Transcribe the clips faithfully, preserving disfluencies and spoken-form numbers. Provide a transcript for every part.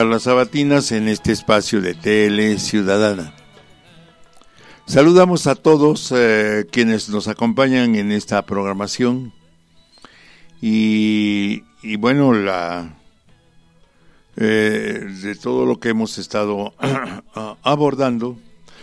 Las sabatinas en este espacio de Tele Ciudadana. Saludamos a todos eh, quienes nos acompañan en esta programación y, y bueno, la eh, de todo lo que hemos estado abordando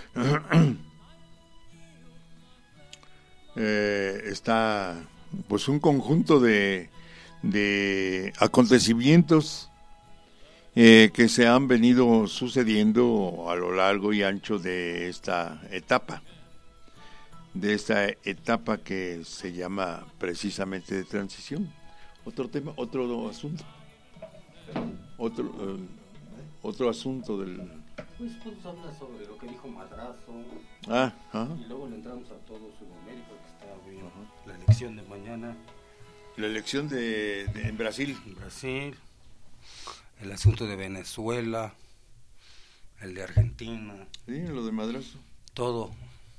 eh, está pues un conjunto de, de acontecimientos Eh, que se han venido sucediendo a lo largo y ancho de esta etapa, de esta etapa que se llama precisamente de transición. Otro tema, otro asunto, otro uh, otro asunto del. Pues podemos hablar sobre lo que dijo Madrazo. Ah, ajá. Y luego le entramos a todo Sudamérica que está bien. Ajá. La elección de mañana. La elección de, de en Brasil. En Brasil. El asunto de Venezuela, el de Argentina. Sí, lo de Madrazo. Todo.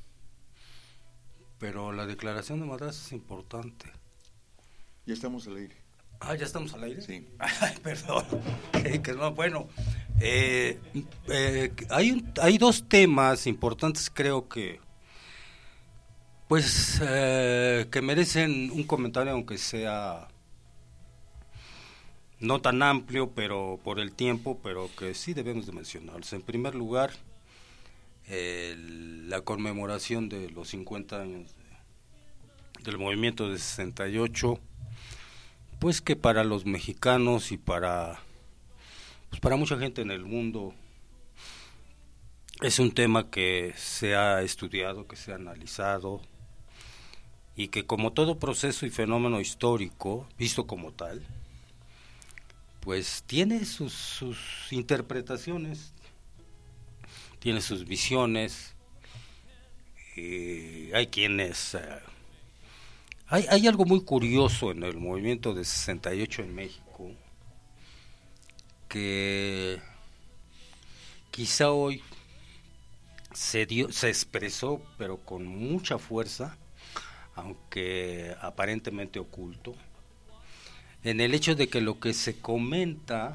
Pero la declaración de Madrazo es importante. Ya estamos al aire. Ah, ¿ya estamos al aire? Sí. Ay, perdón. Eh, que no, bueno, eh, eh, hay, un, hay dos temas importantes, creo que, pues, eh, que merecen un comentario, aunque sea no tan amplio, pero por el tiempo, pero que sí debemos de mencionarlos. En primer lugar, el, la conmemoración de los cincuenta años de, del movimiento de sesenta y ocho, pues que para los mexicanos y para, pues para mucha gente en el mundo es un tema que se ha estudiado, que se ha analizado, y que como todo proceso y fenómeno histórico, visto como tal, pues tiene sus, sus interpretaciones, tiene sus visiones. Eh, hay quienes... Eh, hay, hay algo muy curioso en el movimiento de sesenta y ocho en México, que quizá hoy se, dio, se expresó, pero con mucha fuerza, aunque aparentemente oculto, en el hecho de que lo que se comenta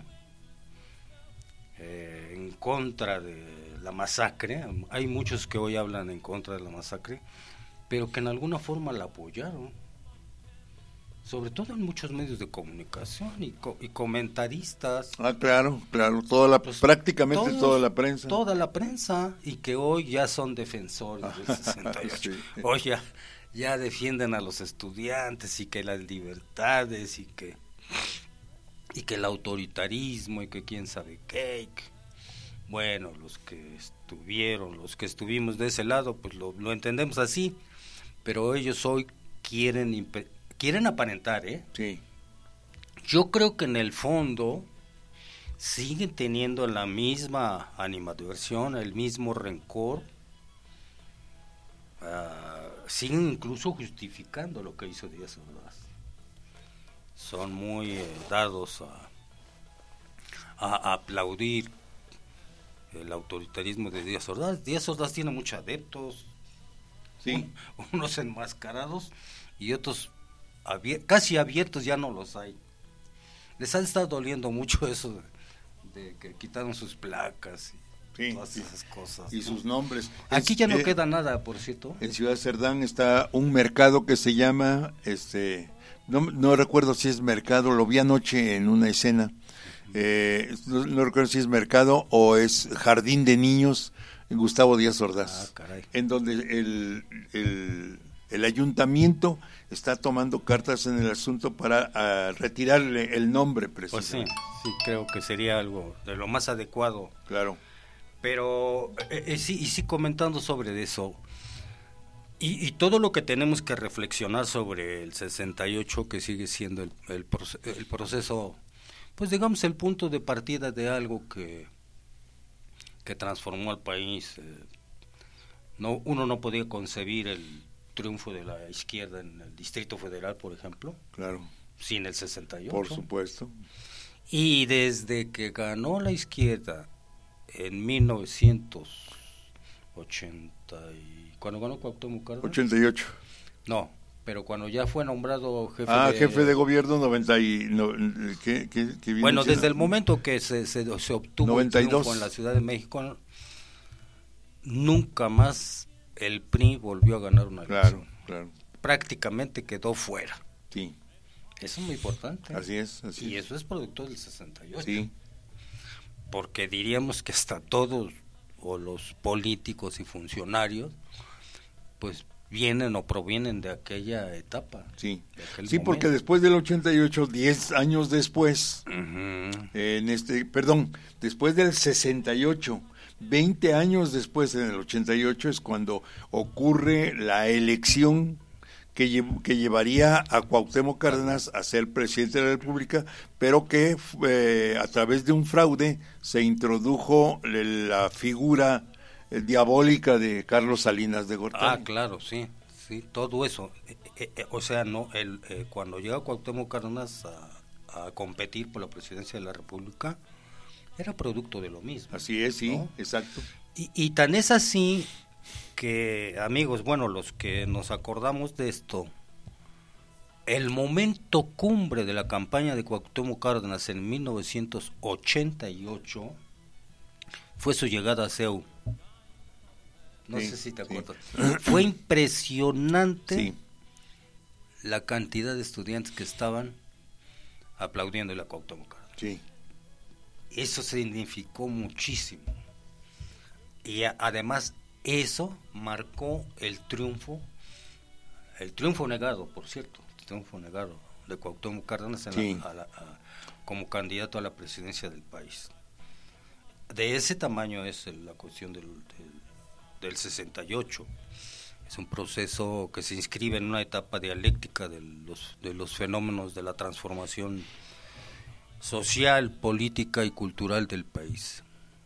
eh, en contra de la masacre, hay muchos que hoy hablan en contra de la masacre, pero que en alguna forma la apoyaron, sobre todo en muchos medios de comunicación y, co- y comentaristas. Ah, claro, claro, toda la, pues, prácticamente todos, toda la prensa. Toda la prensa, y que hoy ya son defensores del sesenta y ocho. Sí. Hoy ya... ya defienden a los estudiantes y que las libertades y que y que el autoritarismo y que quién sabe qué. Y que, bueno, los que estuvieron, los que estuvimos de ese lado, pues lo, lo entendemos así, pero ellos hoy quieren imp- quieren aparentar, ¿eh? Sí. Yo creo que en el fondo siguen teniendo la misma animadversión, el mismo rencor. Uh, siguen incluso justificando lo que hizo Díaz Ordaz. Son muy eh, dados a, a, a aplaudir el autoritarismo de Díaz Ordaz. Díaz Ordaz tiene muchos adeptos, sí. un, unos enmascarados y otros abier- casi abiertos ya no los hay. Les ha estado doliendo mucho eso de, de que quitaron sus placas y sí, todas sí. esas cosas, y ¿no? sus nombres. Aquí es, ya no eh, queda nada, por cierto. En Ciudad Cerdán está un mercado que se llama, este, no, no recuerdo si es mercado, lo vi anoche en una escena, eh, no, no recuerdo si es mercado o es Jardín de Niños Gustavo Díaz Ordaz, ah, en donde el, el, el ayuntamiento está tomando cartas en el asunto para uh, retirarle el nombre precisamente. Pues sí, sí, creo que sería algo de lo más adecuado. Claro. Pero, eh, eh, sí, y sí comentando sobre eso, y, y todo lo que tenemos que reflexionar sobre el sesenta y ocho, que sigue siendo el, el, proce- el proceso, pues digamos el punto de partida de algo que, que transformó al país. Eh, no, uno no podía concebir el triunfo de la izquierda en el Distrito Federal, por ejemplo, claro, sin el sesenta y ocho. Por supuesto. Y desde que ganó la izquierda en mil novecientos ochenta y cuando ganó Cuauhtémoc Cárdenas, ochenta y ocho. no, pero cuando ya fue nombrado jefe ah, de... jefe de gobierno, noventa y... No, ¿qué, qué, qué viene bueno, siendo? desde el momento que se, se, se obtuvo noventa y dos el triunfo en la Ciudad de México, nunca más el P R I volvió a ganar una elección. Claro, claro. Prácticamente quedó fuera. Sí. Eso es muy importante. Así es, así y es. eso es producto del sesenta y ocho. Sí. Porque diríamos que hasta todos, o los políticos y funcionarios, pues vienen o provienen de aquella etapa. Sí, sí, momento. Porque después del ochenta y ocho, diez años después, uh-huh. en este, perdón, después del sesenta y ocho, veinte años después, en el ochenta y ocho, es cuando ocurre la elección que, lle- que llevaría a Cuauhtémoc Cárdenas a ser presidente de la República, pero que eh, a través de un fraude se introdujo la figura eh, diabólica de Carlos Salinas de Gortari. Ah, claro, sí, sí, todo eso. Eh, eh, eh, o sea, no, el, eh, cuando llega Cuauhtémoc Cárdenas a, a competir por la presidencia de la República, era producto de lo mismo. Así es, sí, ¿no? exacto. Y, y tan es así que, amigos, bueno, los que nos acordamos de esto, el momento cumbre de la campaña de Cuauhtémoc Cárdenas en mil novecientos ochenta y ocho fue su llegada a C E U. No sí, sé si te acuerdas. Sí. Fue impresionante sí. la cantidad de estudiantes que estaban aplaudiendo a Cuauhtémoc Cárdenas. Sí. Eso significó muchísimo. Y a, además eso marcó el triunfo, el triunfo negado, por cierto, el triunfo negado de Cuauhtémoc Cárdenas en sí. la, a la, a, como candidato a la presidencia del país. De ese tamaño es el, la cuestión del, del, del sesenta y ocho. Es un proceso que se inscribe en una etapa dialéctica de los, de los fenómenos de la transformación social, política y cultural del país.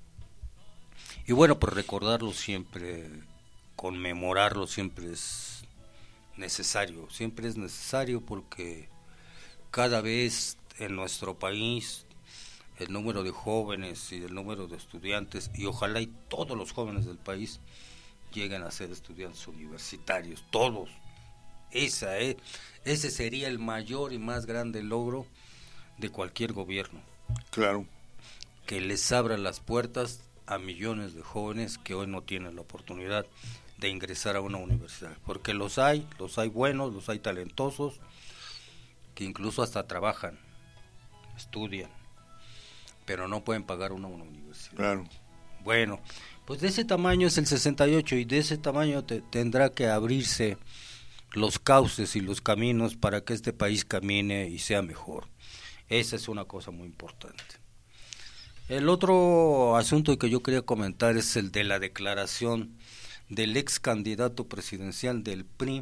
Y bueno, pues recordarlo siempre, conmemorarlo siempre es necesario, siempre es necesario porque cada vez en nuestro país el número de jóvenes y el número de estudiantes, y ojalá y todos los jóvenes del país lleguen a ser estudiantes universitarios, todos. Esa es, ese sería el mayor y más grande logro de cualquier gobierno. Claro. Que les abra las puertas a millones de jóvenes que hoy no tienen la oportunidad de ingresar a una universidad, porque los hay, los hay buenos, los hay talentosos, que incluso hasta trabajan, estudian, pero no pueden pagar una, una universidad. Claro. Bueno, pues de ese tamaño es el sesenta y ocho y de ese tamaño te, tendrá que abrirse los cauces y los caminos para que este país camine y sea mejor. Esa es una cosa muy importante. El otro asunto que yo quería comentar es el de la declaración del ex candidato presidencial del P R I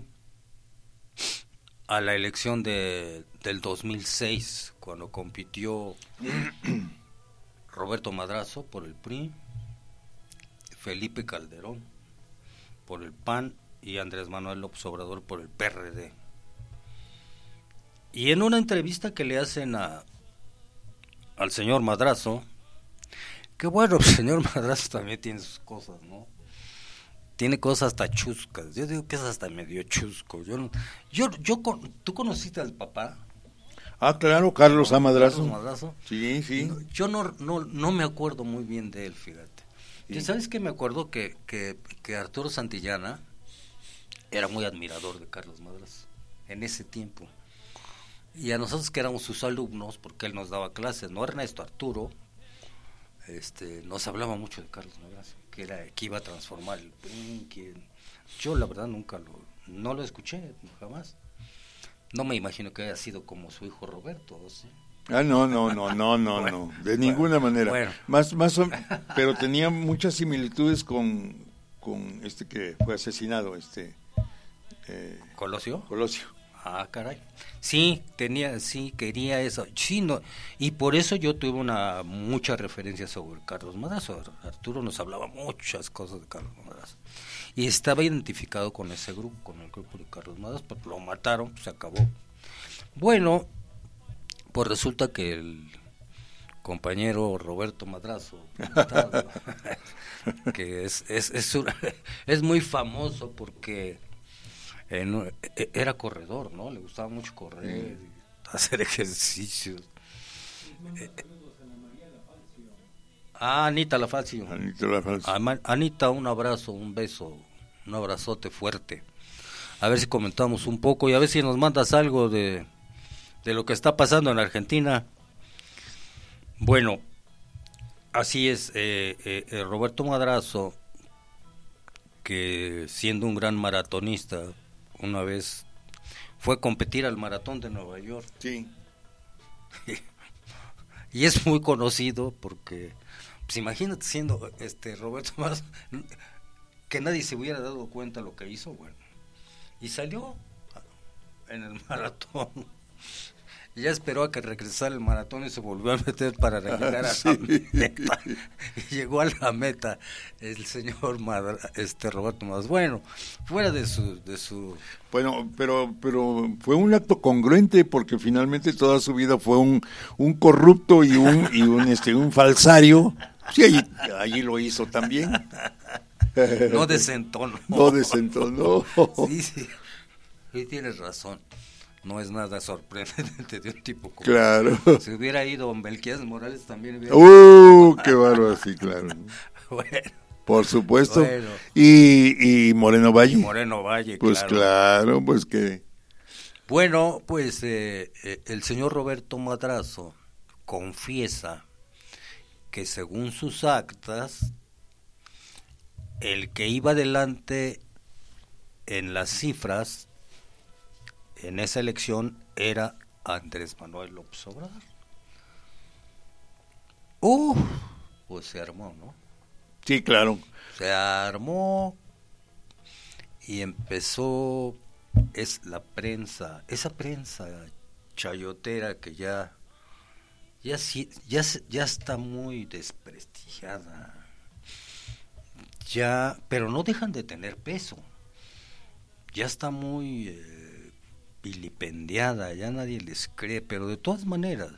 a la elección de, del dos mil seis, cuando compitió Roberto Madrazo por el P R I, Felipe Calderón por el P A N y Andrés Manuel López Obrador por el P R D. Y en una entrevista que le hacen a al señor Madrazo, que bueno, el señor Madrazo también tiene sus cosas, ¿no? Tiene cosas hasta chuscas. Yo digo que es hasta medio chusco. Yo, no, yo, yo, ¿tú conociste al papá? Ah, claro, Carlos A. Madrazo. Carlos Madrazo. Sí, sí. Yo no, no, no me acuerdo muy bien de él, fíjate. Sí. ¿Sabes qué? Me acuerdo que, que, que Arturo Santillana era muy admirador de Carlos Madrazo en ese tiempo. Y a nosotros que éramos sus alumnos, porque él nos daba clases, no Ernesto, Arturo, este, nos hablaba mucho de Carlos Madrazo, que era que iba a transformar el P R I, que yo la verdad nunca lo, no lo escuché, jamás. No me imagino que haya sido como su hijo Roberto, ¿sí? Ah, no, no, no, no, no, bueno, no, de ninguna bueno, manera. Bueno. Más, más, pero tenía muchas similitudes con, con este que fue asesinado, este. Eh, ¿Colosio? Colosio. Ah, caray. Sí, tenía, sí, quería eso. Sí, no, y por eso yo tuve una mucha referencia sobre Carlos Madrazo. Arturo nos hablaba muchas cosas de Carlos Madrazo. Y estaba identificado con ese grupo, con el grupo de Carlos Madrazo, pues lo mataron, pues se acabó. Bueno, pues resulta que el compañero Roberto Madrazo, que es es es, una, es muy famoso porque en, era corredor, ¿no? Le gustaba mucho correr, sí. hacer ejercicios. Eh, ah, Anita Lafacio. Anita Lafacio. Anita, un abrazo, un beso, un abrazote fuerte. A ver si comentamos un poco y a ver si nos mandas algo de, de lo que está pasando en Argentina. Bueno, así es, eh, eh, Roberto Madrazo, que siendo un gran maratonista, una vez fue a competir al maratón de Nueva York. Sí. Y es muy conocido porque, pues imagínate siendo este Roberto Madrazo, que nadie se hubiera dado cuenta de lo que hizo, bueno. Y salió en el maratón. Y ya esperó a que regresara el maratón y se volvió a meter para llegar a sí. la meta. Y llegó a la meta el señor Madra, este Roberto Madrazo. Bueno, fuera de su, de su... Bueno, pero pero fue un acto congruente porque finalmente toda su vida fue un un corrupto y un y un este un falsario. Sí, allí, allí lo hizo también. No desentonó. No desentonó. Sí, sí. Sí, tienes razón. No es nada sorprendente de un tipo como... Claro. Si hubiera ido Melquiades Morales también hubiera... ¡Uh! ¡Qué bárbaro! Sí, claro. Bueno. Por supuesto. Bueno. Y, y Moreno Valle. Y Moreno Valle, pues claro. claro, pues que... Bueno, pues eh, eh, el señor Roberto Madrazo confiesa que según sus actas, el que iba adelante en las cifras en esa elección era Andrés Manuel López Obrador. Uh, pues se armó, ¿no? Sí, claro. Se armó y empezó, es la prensa, esa prensa chayotera que ya ya ya ya está muy desprestigiada. Ya, pero no dejan de tener peso. Ya está muy eh, vilipendiada, ya nadie les cree, pero de todas maneras,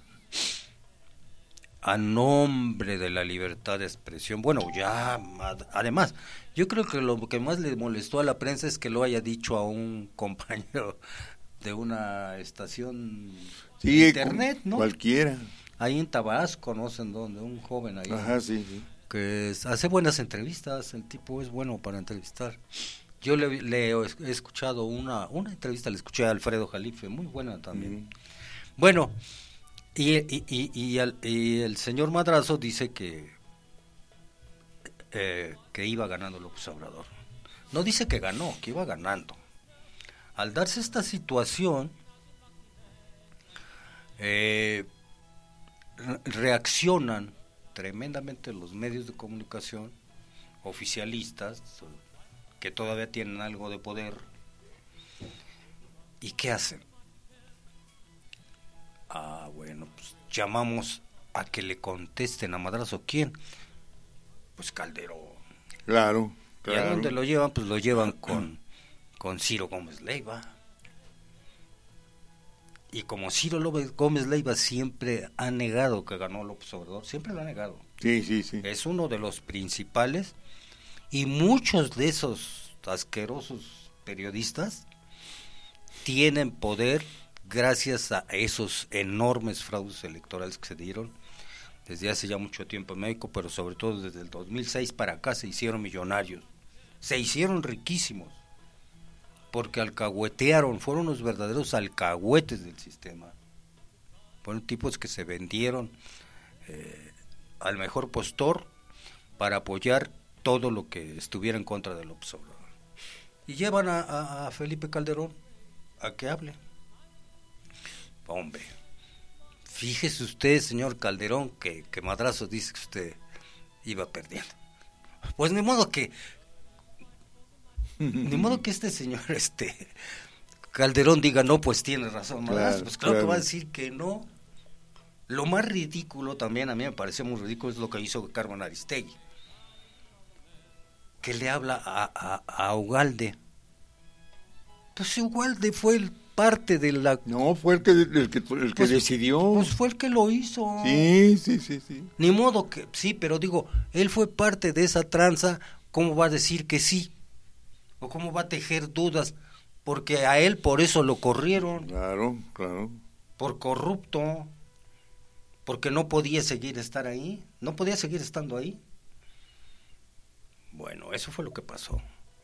a nombre de la libertad de expresión, bueno, ya, además, yo creo que lo que más le molestó a la prensa es que lo haya dicho a un compañero de una estación sí, de internet, ¿no? Cualquiera. Ahí en Tabasco, no sé en dónde, un joven ahí. Ajá, sí, sí. Que hace buenas entrevistas, el tipo es bueno para entrevistar. Yo le, le he escuchado una una entrevista, le escuché a Alfredo Jalife, muy buena también. Mm. Bueno, y, y, y, y, el, y el señor Madrazo dice que eh, que iba ganando López Obrador. No dice que ganó, que iba ganando. Al darse esta situación, eh, reaccionan tremendamente los medios de comunicación oficialistas que todavía tienen algo de poder. ¿Y qué hacen? Ah, bueno, pues llamamos a que le contesten a Madrazo. ¿Quién? Pues Calderón. Claro, claro. ¿Y a dónde lo llevan? Pues lo llevan con, con Ciro Gómez Leiva. Y como Ciro Gómez Leiva siempre ha negado que ganó López Obrador, siempre lo ha negado. Sí, sí, sí. Es uno de los principales, y muchos de esos asquerosos periodistas tienen poder gracias a esos enormes fraudes electorales que se dieron desde hace ya mucho tiempo en México, pero sobre todo desde el dos mil seis para acá se hicieron millonarios, se hicieron riquísimos, porque alcahuetearon, fueron los verdaderos alcahuetes del sistema. Fueron tipos que se vendieron eh, al mejor postor para apoyar todo lo que estuviera en contra de López Obrador. Y llevan a, a, a Felipe Calderón a que hable. Hombre, fíjese usted, señor Calderón, que, que Madrazo dice que usted iba perdiendo. Pues ni modo que Ni modo que este señor este Calderón diga, no, pues tiene razón, Madrazo. Claro, pues claro, claro que va a decir que no. Lo más ridículo también, a mí me pareció muy ridículo, es lo que hizo Carmen Aristegui, que le habla a, a, a Ugalde. Pues Ugalde fue el parte de la... No, fue el que, el que, el que pues, decidió. Pues fue el que lo hizo. Sí, sí, sí, sí. Ni modo que, sí, pero digo, él fue parte de esa tranza, ¿cómo va a decir que sí? ¿O cómo va a tejer dudas? porque a él por eso lo corrieron. Claro, claro. Por corrupto, porque no podía seguir estar ahí, no podía seguir estando ahí. Bueno, eso fue lo que pasó.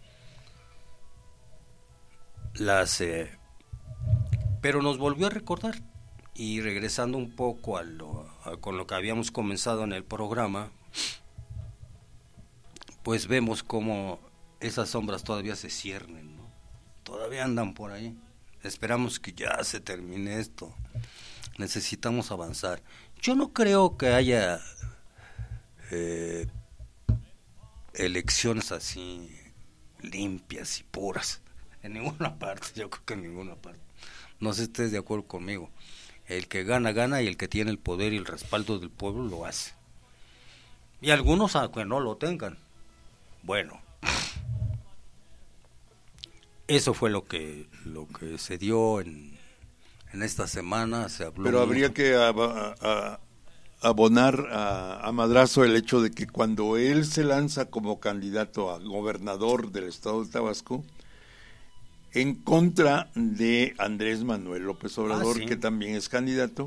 Las, eh, pero nos volvió a recordar, y regresando un poco a lo, a, con lo que habíamos comenzado en el programa, pues vemos cómo esas sombras todavía se ciernen, ¿no? Todavía andan por ahí. Esperamos que ya se termine esto. Necesitamos avanzar. Yo no creo que haya eh, elecciones así limpias y puras en ninguna parte. Yo creo que en ninguna parte. No sé si estés de acuerdo conmigo. El que gana, gana, y el que tiene el poder y el respaldo del pueblo lo hace. Y algunos, aunque no lo tengan, bueno, eso fue lo que lo que se dio en, en esta semana. Se habló. Pero mucho. habría que a, a, abonar a, a Madrazo el hecho de que cuando él se lanza como candidato a gobernador del estado de Tabasco, en contra de Andrés Manuel López Obrador, ah, ¿sí? que también es candidato,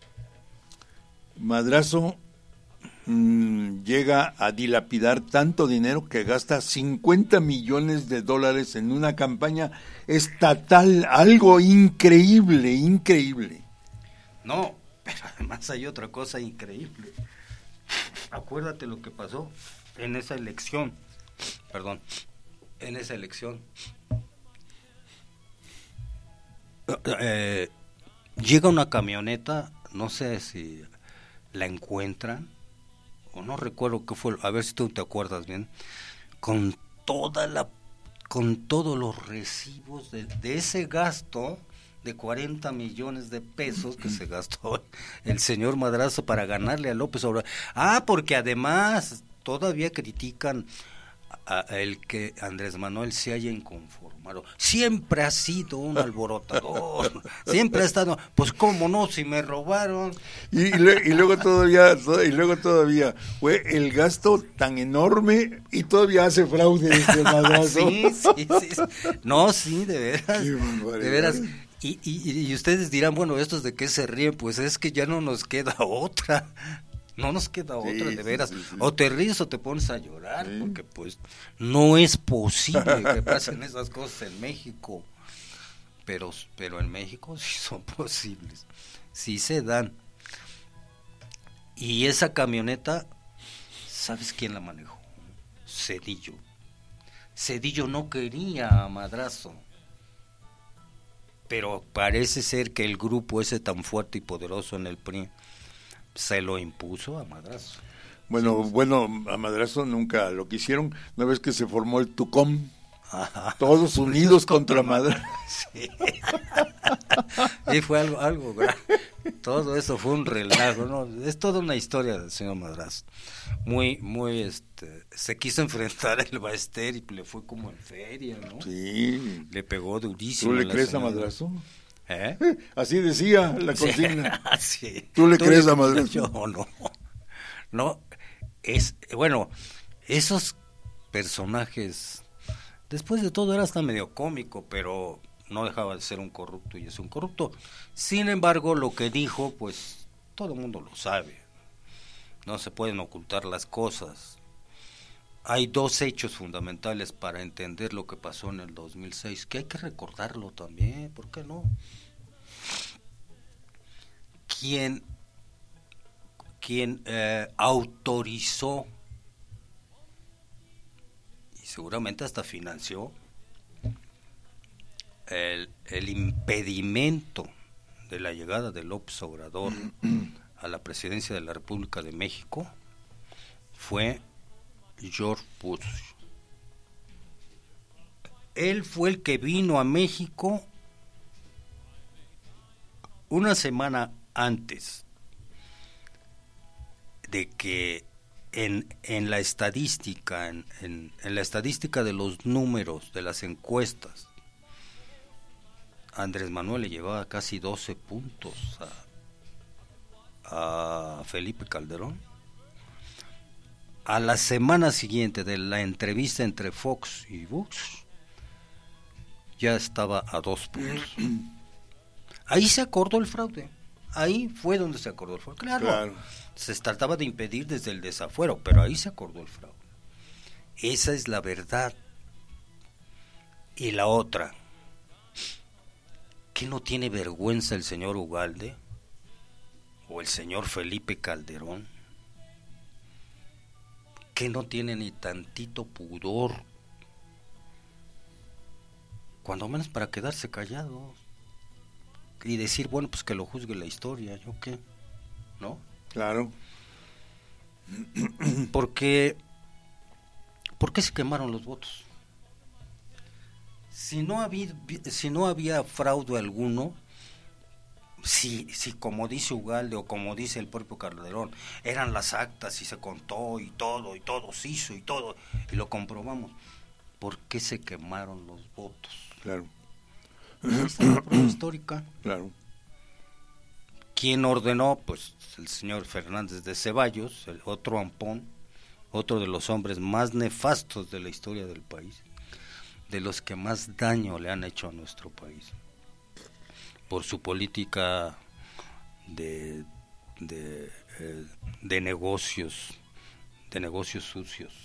Madrazo mmm, llega a dilapidar tanto dinero que gasta cincuenta millones de dólares en una campaña estatal, algo increíble, increíble. No, pero además hay otra cosa increíble. Acuérdate lo que pasó en esa elección, perdón, en esa elección. Eh, llega una camioneta, no sé si la encuentran, o no recuerdo qué fue, a ver si tú te acuerdas bien, con toda la, con todos los recibos de, de ese gasto de cuarenta millones de pesos que se gastó el señor Madrazo para ganarle a López Obrador. Ah, porque además todavía critican a, a el que Andrés Manuel se haya inconformado. Siempre ha sido un alborotador, siempre ha estado, pues cómo no, si me robaron. Y, y, le, y luego todavía, y luego todavía fue el gasto tan enorme y todavía hace fraude desde Madrazo. Sí, sí, sí, sí. No, sí, de veras, de veras. Y, y, y ustedes dirán, bueno, ¿estos de qué se ríen? Pues es que ya no nos queda otra. No nos queda otra, sí, de veras. Sí, sí, sí. O te ríes o te pones a llorar, sí. Porque pues no es posible que pasen esas cosas en México. Pero, pero en México sí son posibles, sí se dan. Y esa camioneta, ¿sabes quién la manejó? Zedillo. Zedillo no quería a Madrazo, pero parece ser que el grupo ese tan fuerte y poderoso en el P R I se lo impuso a Madrazo. Bueno, sí. bueno, a Madrazo nunca lo quisieron. Una vez que se formó el Tucom, ajá, todos unidos contra, contra Madrazo. Sí. Y fue algo, algo grave. Todo eso fue un relajo, ¿no? Es toda una historia del señor Madrazo. Muy, muy, este, se quiso enfrentar al Baester y le fue como en feria, ¿no? Sí. Le pegó durísimo. ¿Tú le crees señora. a Madrazo? ¿Eh? Así decía la consigna. Sí, sí. ¿Tú le ¿Tú crees le, a Madrazo? Yo no. No, es, bueno, esos personajes, después de todo era hasta medio cómico, pero no dejaba de ser un corrupto y es un corrupto. Sin embargo, lo que dijo, pues, todo el mundo lo sabe. No se pueden ocultar las cosas. Hay dos hechos fundamentales para entender lo que pasó en el dos mil seis, que hay que recordarlo también, ¿por qué no? Quien, quien eh, autorizó y seguramente hasta financió el, el impedimento de la llegada de López Obrador a la presidencia de la República de México fue George Bush. Él fue el que vino a México una semana antes de que en, en la estadística, en, en, en la estadística de los números de las encuestas, Andrés Manuel le llevaba casi doce puntos a, a Felipe Calderón. A la semana siguiente de la entrevista entre Fox y Bush, ya estaba a dos puntos. Ahí se acordó el fraude. Ahí fue donde se acordó el fraude. Claro, claro, se trataba de impedir desde el desafuero, pero ahí se acordó el fraude. Esa es la verdad. Y la otra, ¿qué no tiene vergüenza el señor Ugalde o el señor Felipe Calderón? ¿Qué no tiene ni tantito pudor? Cuando menos para quedarse callados y decir, bueno, pues que lo juzgue la historia, ¿yo qué? ¿No? Claro. Porque, ¿por qué se quemaron los votos? Si no había, si no había fraude alguno, si, si como dice Ugalde o como dice el propio Calderón, eran las actas y se contó y todo, y todo se hizo y todo, y lo comprobamos, ¿por qué se quemaron los votos? Claro. Ahí está la prueba histórica. Claro. ¿Quién ordenó? Pues el señor Fernández de Ceballos, el otro ampón, otro de los hombres más nefastos de la historia del país, de los que más daño le han hecho a nuestro país, por su política de, de, eh, de negocios, de negocios sucios,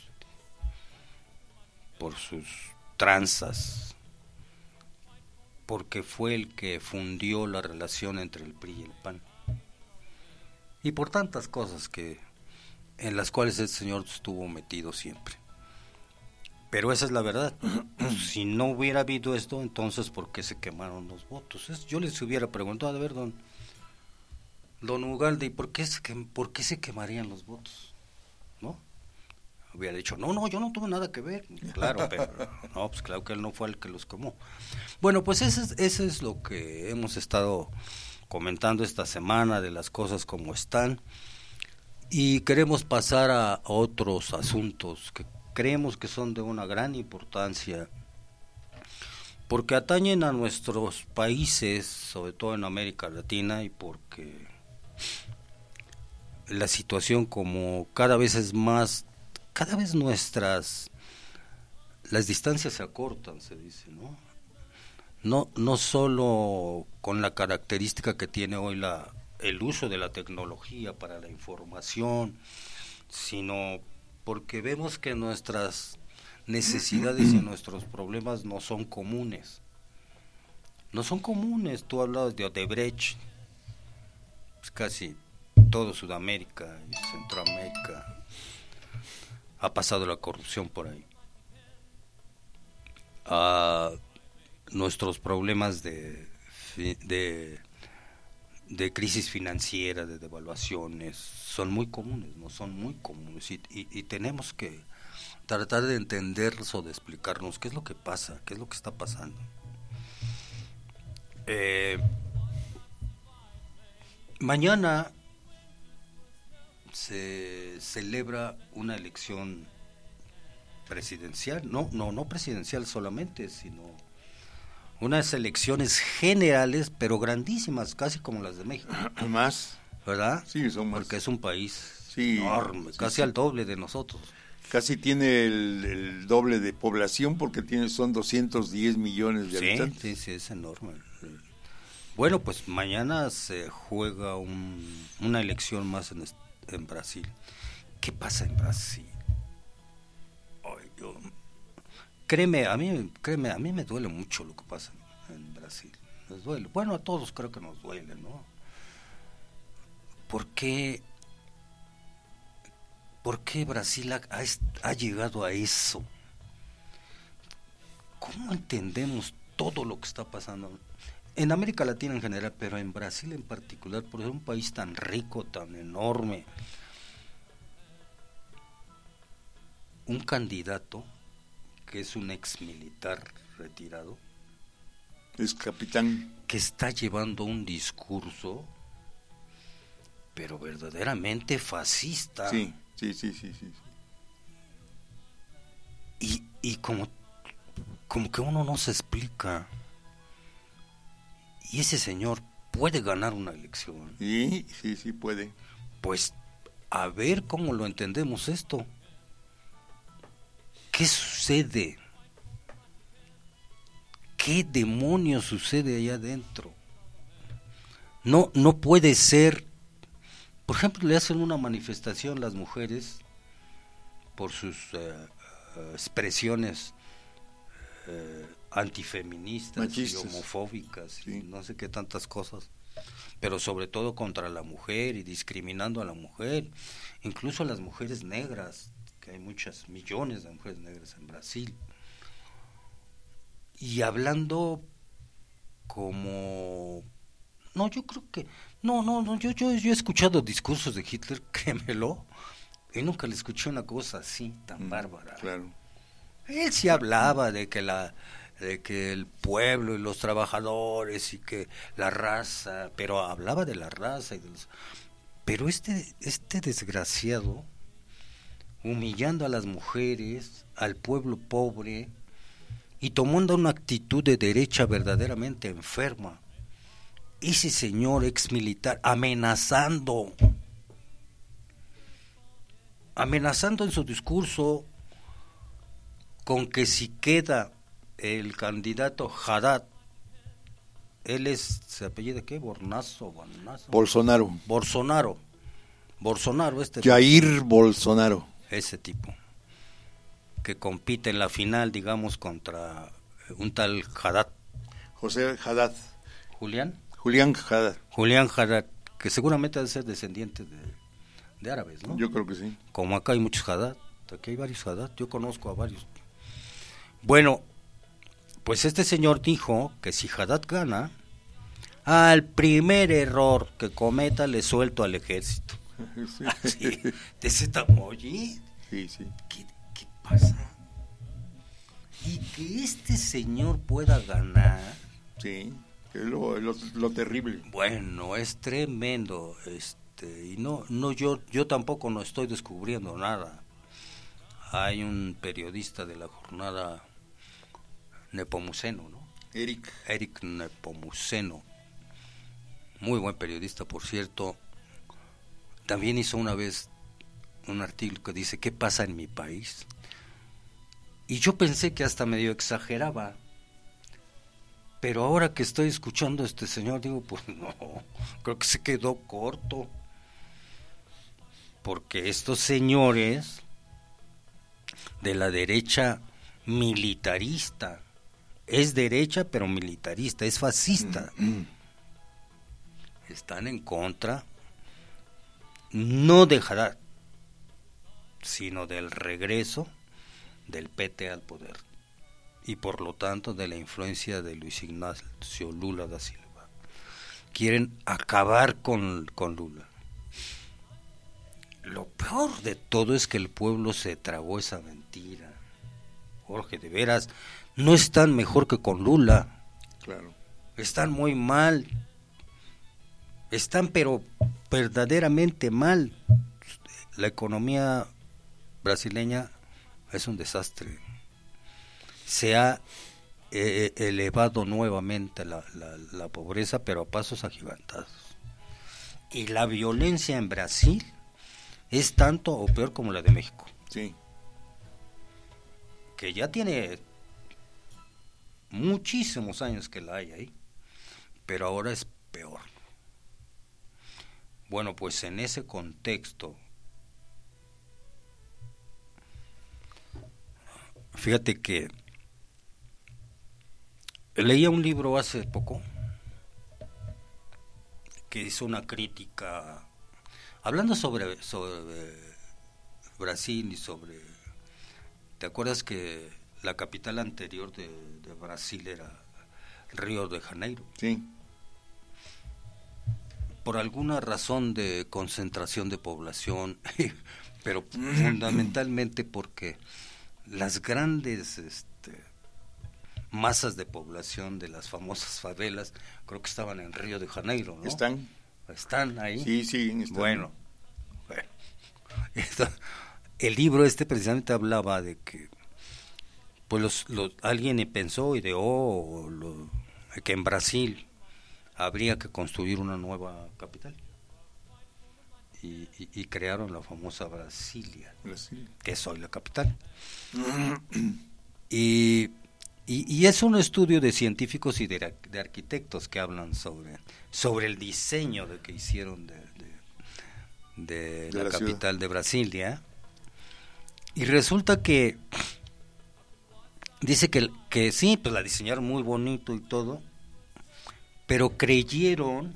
por sus tranzas, porque fue el que fundió la relación entre el P R I y el P A N, y por tantas cosas que en las cuales el señor estuvo metido siempre. Pero esa es la verdad. Si no hubiera habido esto, entonces ¿por qué se quemaron los votos? Es, yo les hubiera preguntado, a ver, don don Ugalde, ¿y por qué se por qué se quemarían los votos? ¿No? Hubiera dicho, no, no, yo no tuve nada que ver. Claro, pero no, pues claro que él no fue el que los quemó. Bueno, pues eso es, eso es lo que hemos estado comentando esta semana, de las cosas como están, y queremos pasar a otros asuntos que creemos que son de una gran importancia, porque atañen a nuestros países, sobre todo en América Latina, y porque la situación como cada vez es más, cada vez nuestras, las distancias se acortan, se dice, ¿no? No, no solo con la característica que tiene hoy la, el uso de la tecnología para la información, sino porque vemos que nuestras necesidades y nuestros problemas no son comunes. No son comunes. Tú hablabas de Odebrecht, pues casi todo Sudamérica y Centroamérica ha pasado la corrupción por ahí. Uh, nuestros problemas de, de, de crisis financiera, de devaluaciones, son muy comunes, no son muy comunes, y, y, y tenemos que tratar de entenderlos o de explicarnos qué es lo que pasa, qué es lo que está pasando. Eh, mañana se celebra una elección presidencial, no, no, no presidencial solamente, sino unas elecciones generales, pero grandísimas, casi como las de México. Más. ¿Verdad? Sí, son más. Porque es un país sí, enorme, sí, casi sí. al doble de nosotros. Casi tiene el, el doble de población, porque tiene son doscientos diez millones de sí, habitantes. Sí, sí, es enorme. Bueno, pues mañana se juega un, una elección más en, en Brasil. ¿Qué pasa en Brasil? Ay, yo, créeme, a mí, créeme, a mí me duele mucho lo que pasa en, en Brasil. Les duele. Bueno, a todos creo que nos duele, ¿no? ¿Por qué, por qué Brasil ha, ha, ha llegado a eso? ¿Cómo entendemos todo lo que está pasando en América Latina en general, pero en Brasil en particular, por ser un país tan rico, tan enorme? Un candidato que es un ex militar retirado, es capitán, que está llevando un discurso pero verdaderamente fascista. Sí, sí, sí, sí, sí. Y, y como, como que uno no se explica. Y ese señor puede ganar una elección. Sí, sí, sí puede. Pues a ver cómo lo entendemos esto. ¿Qué sucede? ¿qué demonios sucede allá adentro? No, no puede ser. Por ejemplo, le hacen una manifestación las mujeres por sus uh, uh, expresiones uh, antifeministas, machistas, y homofóbicas, sí, y no sé qué tantas cosas, pero sobre todo contra la mujer y discriminando a la mujer, incluso a las mujeres negras, que hay muchas millones de mujeres negras en Brasil, y hablando como, no, yo creo que, no, no, no, yo, yo, yo he escuchado discursos de Hitler, créemelo, y nunca le escuché una cosa así tan mm, bárbara. Claro. Él sí hablaba de que la de que el pueblo y los trabajadores y que la raza, pero hablaba de la raza y de los, pero este este desgraciado humillando a las mujeres, al pueblo pobre y tomando una actitud de derecha verdaderamente enferma. Ese señor ex militar amenazando amenazando en su discurso con que si queda el candidato Haddad, él es, ¿se apellida qué? Bornazo, Bornazo. Bolsonaro. Bolsonaro. Bolsonaro, este. Jair Bolsonaro. Ese tipo. Que compite en la final, digamos, contra un tal Haddad. José Haddad. ¿Julián? Julián Haddad. Julián Haddad, que seguramente ha de ser descendiente de, de árabes, ¿no? Yo creo que sí. Como acá hay muchos Haddad, aquí hay varios Haddad, yo conozco a varios. Bueno, pues este señor dijo que si Haddad gana, al primer error que cometa le suelto al ejército. Sí. Así, de ese tamaño. Sí, sí. ¿Qué, ¿Qué pasa? Y que este señor pueda ganar. Sí, que es lo, lo, lo terrible. Bueno, es tremendo, este, y no, no yo, yo tampoco no estoy descubriendo nada. Hay un periodista de la jornada Nepomuceno, ¿no? Eric. Eric Nepomuceno, muy buen periodista, por cierto. También hizo una vez un artículo que dice ¿qué pasa en mi país? Y yo pensé que hasta medio exageraba, pero ahora que estoy escuchando a este señor digo, pues no, creo que se quedó corto, porque estos señores de la derecha militarista, es derecha pero militarista, es fascista, mm-hmm. están en contra no de Haddad, sino del regreso del P T al poder y por lo tanto de la influencia de Luis Ignacio Lula da Silva. Quieren acabar con, con Lula. Lo peor de todo es que el pueblo se tragó esa mentira. Jorge, de veras, no están mejor que con Lula. Claro. Están muy mal. Están pero verdaderamente mal. La economía brasileña es un desastre. Se ha eh, elevado nuevamente la, la, la pobreza, pero a pasos agigantados. Y la violencia en Brasil es tanto o peor como la de México. Sí. Que ya tiene muchísimos años que la hay ahí, pero ahora es peor. Bueno, pues en ese contexto, fíjate que leía un libro hace poco que hizo una crítica hablando sobre, sobre Brasil y sobre, ¿te acuerdas que la capital anterior de, de Brasil era Río de Janeiro? Sí. Por alguna razón de concentración de población, pero fundamentalmente porque las grandes este, masas de población de las famosas favelas, creo que estaban en Río de Janeiro, ¿no? ¿Están? ¿Están ahí? Sí, sí, están. Bueno, bueno. Esto, el libro este precisamente hablaba de que pues los, los, alguien pensó, ideó lo, que en Brasil habría que construir una nueva capital y, y, y crearon la famosa Brasilia, Brasil, que es hoy la capital. y, Y, y es un estudio de científicos y de, de arquitectos que hablan sobre, sobre el diseño de que hicieron de, de, de, de la, la capital ciudad de Brasilia. Y resulta que dice que, que sí, pues la diseñaron muy bonito y todo, pero creyeron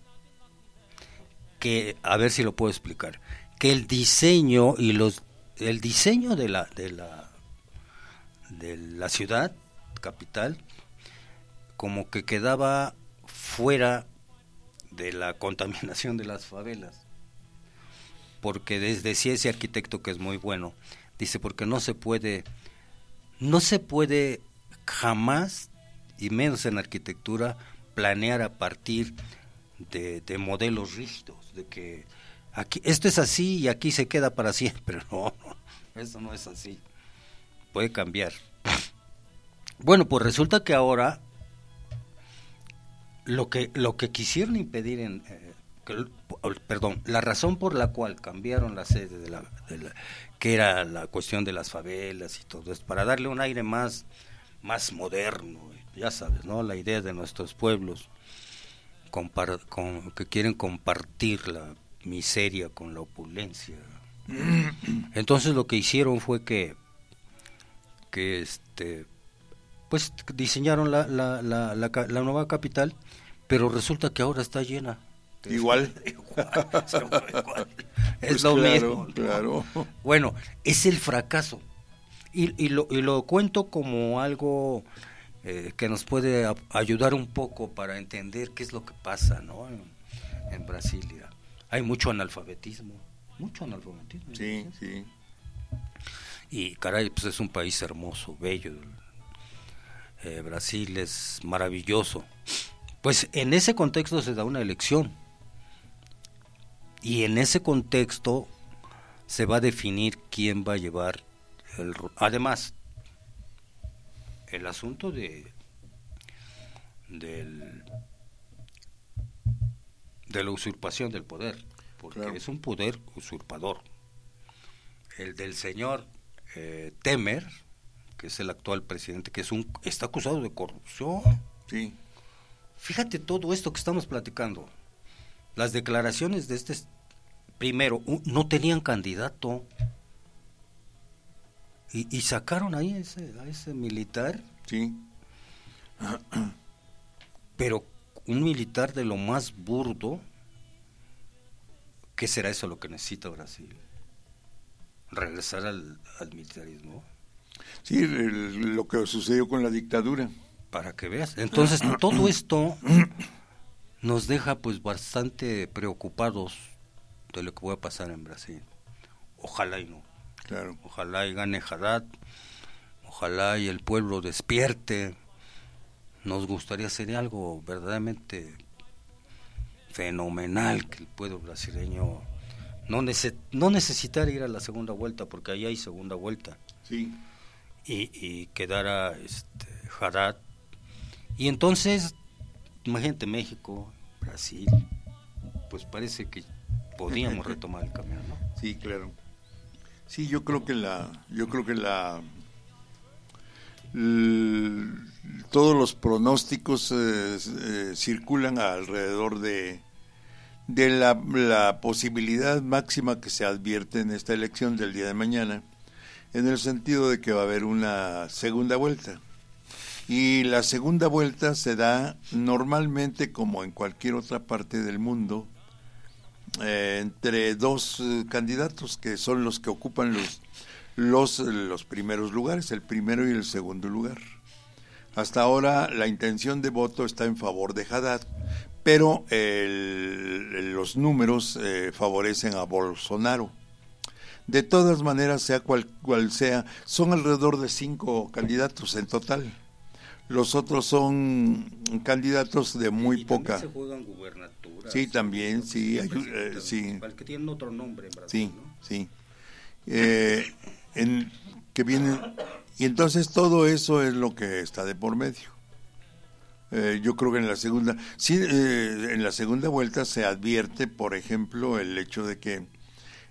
que, a ver si lo puedo explicar, que el diseño y los el diseño de la de la de la ciudad capital como que quedaba fuera de la contaminación de las favelas, porque desde sí ese arquitecto, que es muy bueno, dice, porque no se puede no se puede jamás, y menos en arquitectura, planear a partir de, de modelos rígidos, de que aquí esto es así y aquí se queda para siempre. No, no, eso no es así, puede cambiar. Bueno, pues resulta que ahora lo que lo que quisieron impedir en eh, que, perdón, la razón por la cual cambiaron la sede de la, de la que era la cuestión de las favelas y todo esto, para darle un aire más más moderno, ya sabes, ¿no? La idea de nuestros pueblos compar, con, que quieren compartir la miseria con la opulencia. Entonces lo que hicieron fue que que este pues diseñaron la la, la, la, la nueva capital, pero resulta que ahora está llena. Igual. igual, igual. Es pues lo claro, mismo, ¿no? Claro. Bueno, es el fracaso. Y, y, lo, y lo cuento como algo eh, que nos puede a, ayudar un poco para entender qué es lo que pasa, ¿no? En, en Brasilia. Hay mucho analfabetismo, mucho analfabetismo. Sí, ¿no? sí. Y caray, pues es un país hermoso, bello. Eh, Brasil es maravilloso. Pues en ese contexto se da una elección. Y en ese contexto se va a definir quién va a llevar el... Además, el asunto de del de la usurpación del poder, porque claro, es un poder usurpador. El del señor eh, Temer, que es el actual presidente, que es un está acusado de corrupción. Sí. Fíjate todo esto que estamos platicando. Las declaraciones de este, primero, un, no tenían candidato. Y, y sacaron ahí a ese, a ese militar. Sí. Pero un militar de lo más burdo. ¿Qué será eso lo que necesita Brasil? Regresar al, al militarismo. Sí, el, lo que sucedió con la dictadura. Para que veas. Entonces, todo esto nos deja pues bastante preocupados de lo que va a pasar en Brasil. Ojalá y no. Claro. Ojalá y gane Haddad, ojalá y el pueblo despierte. Nos gustaría hacer algo verdaderamente fenomenal, que el pueblo brasileño no, nece- no necesitara ir a la segunda vuelta, porque ahí hay segunda vuelta. Sí. Y, y quedara este, Haddad. Y entonces, imagínate, México, Brasil, pues parece que podríamos retomar el camino, ¿no? Sí, claro. Sí, yo creo que la, yo creo que la, l, todos los pronósticos eh, eh, circulan alrededor de, de la, la posibilidad máxima que se advierte en esta elección del día de mañana, en el sentido de que va a haber una segunda vuelta. Y la segunda vuelta se da normalmente, como en cualquier otra parte del mundo, Eh, entre dos eh, candidatos que son los que ocupan los, los los primeros lugares, el primero y el segundo lugar. Hasta ahora la intención de voto está en favor de Haddad, pero el, los números eh, favorecen a Bolsonaro. De todas maneras, sea cual, cual sea, son alrededor de cinco candidatos en total. Los otros son candidatos de muy y poca. Se juegan gubernaturas. Sí, también, sí, hay, eh, sí. Que tienen otro nombre en Brasil, sí, ¿no? sí. Eh, en, que vienen, y entonces todo eso es lo que está de por medio. Eh, yo creo que en la segunda, sí, eh, en la segunda vuelta se advierte, por ejemplo, el hecho de que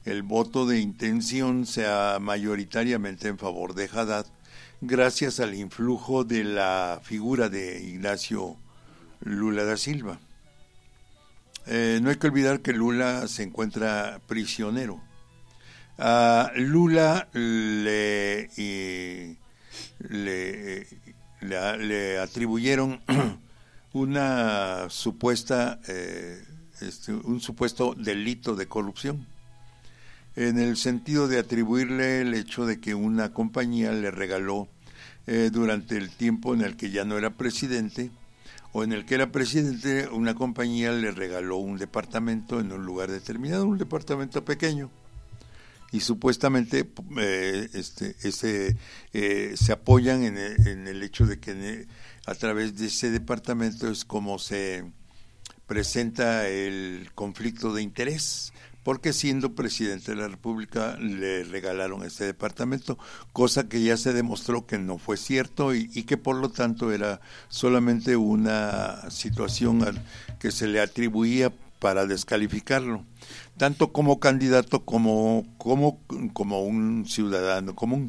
el voto de intención sea mayoritariamente en favor de Haddad, gracias al influjo de la figura de Ignacio Lula da Silva. Eh, no hay que olvidar que Lula se encuentra prisionero. A Lula le, y, le, le, le atribuyeron una supuesta, eh, este, un supuesto delito de corrupción, en el sentido de atribuirle el hecho de que una compañía le regaló eh, durante el tiempo en el que ya no era presidente, o en el que era presidente, una compañía le regaló un departamento en un lugar determinado, un departamento pequeño, y supuestamente eh, este, ese, eh, se apoyan en el, en el hecho de que el, a través de ese departamento es como se presenta el conflicto de interés, porque siendo presidente de la República le regalaron ese departamento, cosa que ya se demostró que no fue cierto y, y que por lo tanto era solamente una situación que se le atribuía para descalificarlo, tanto como candidato como, como, como un ciudadano común.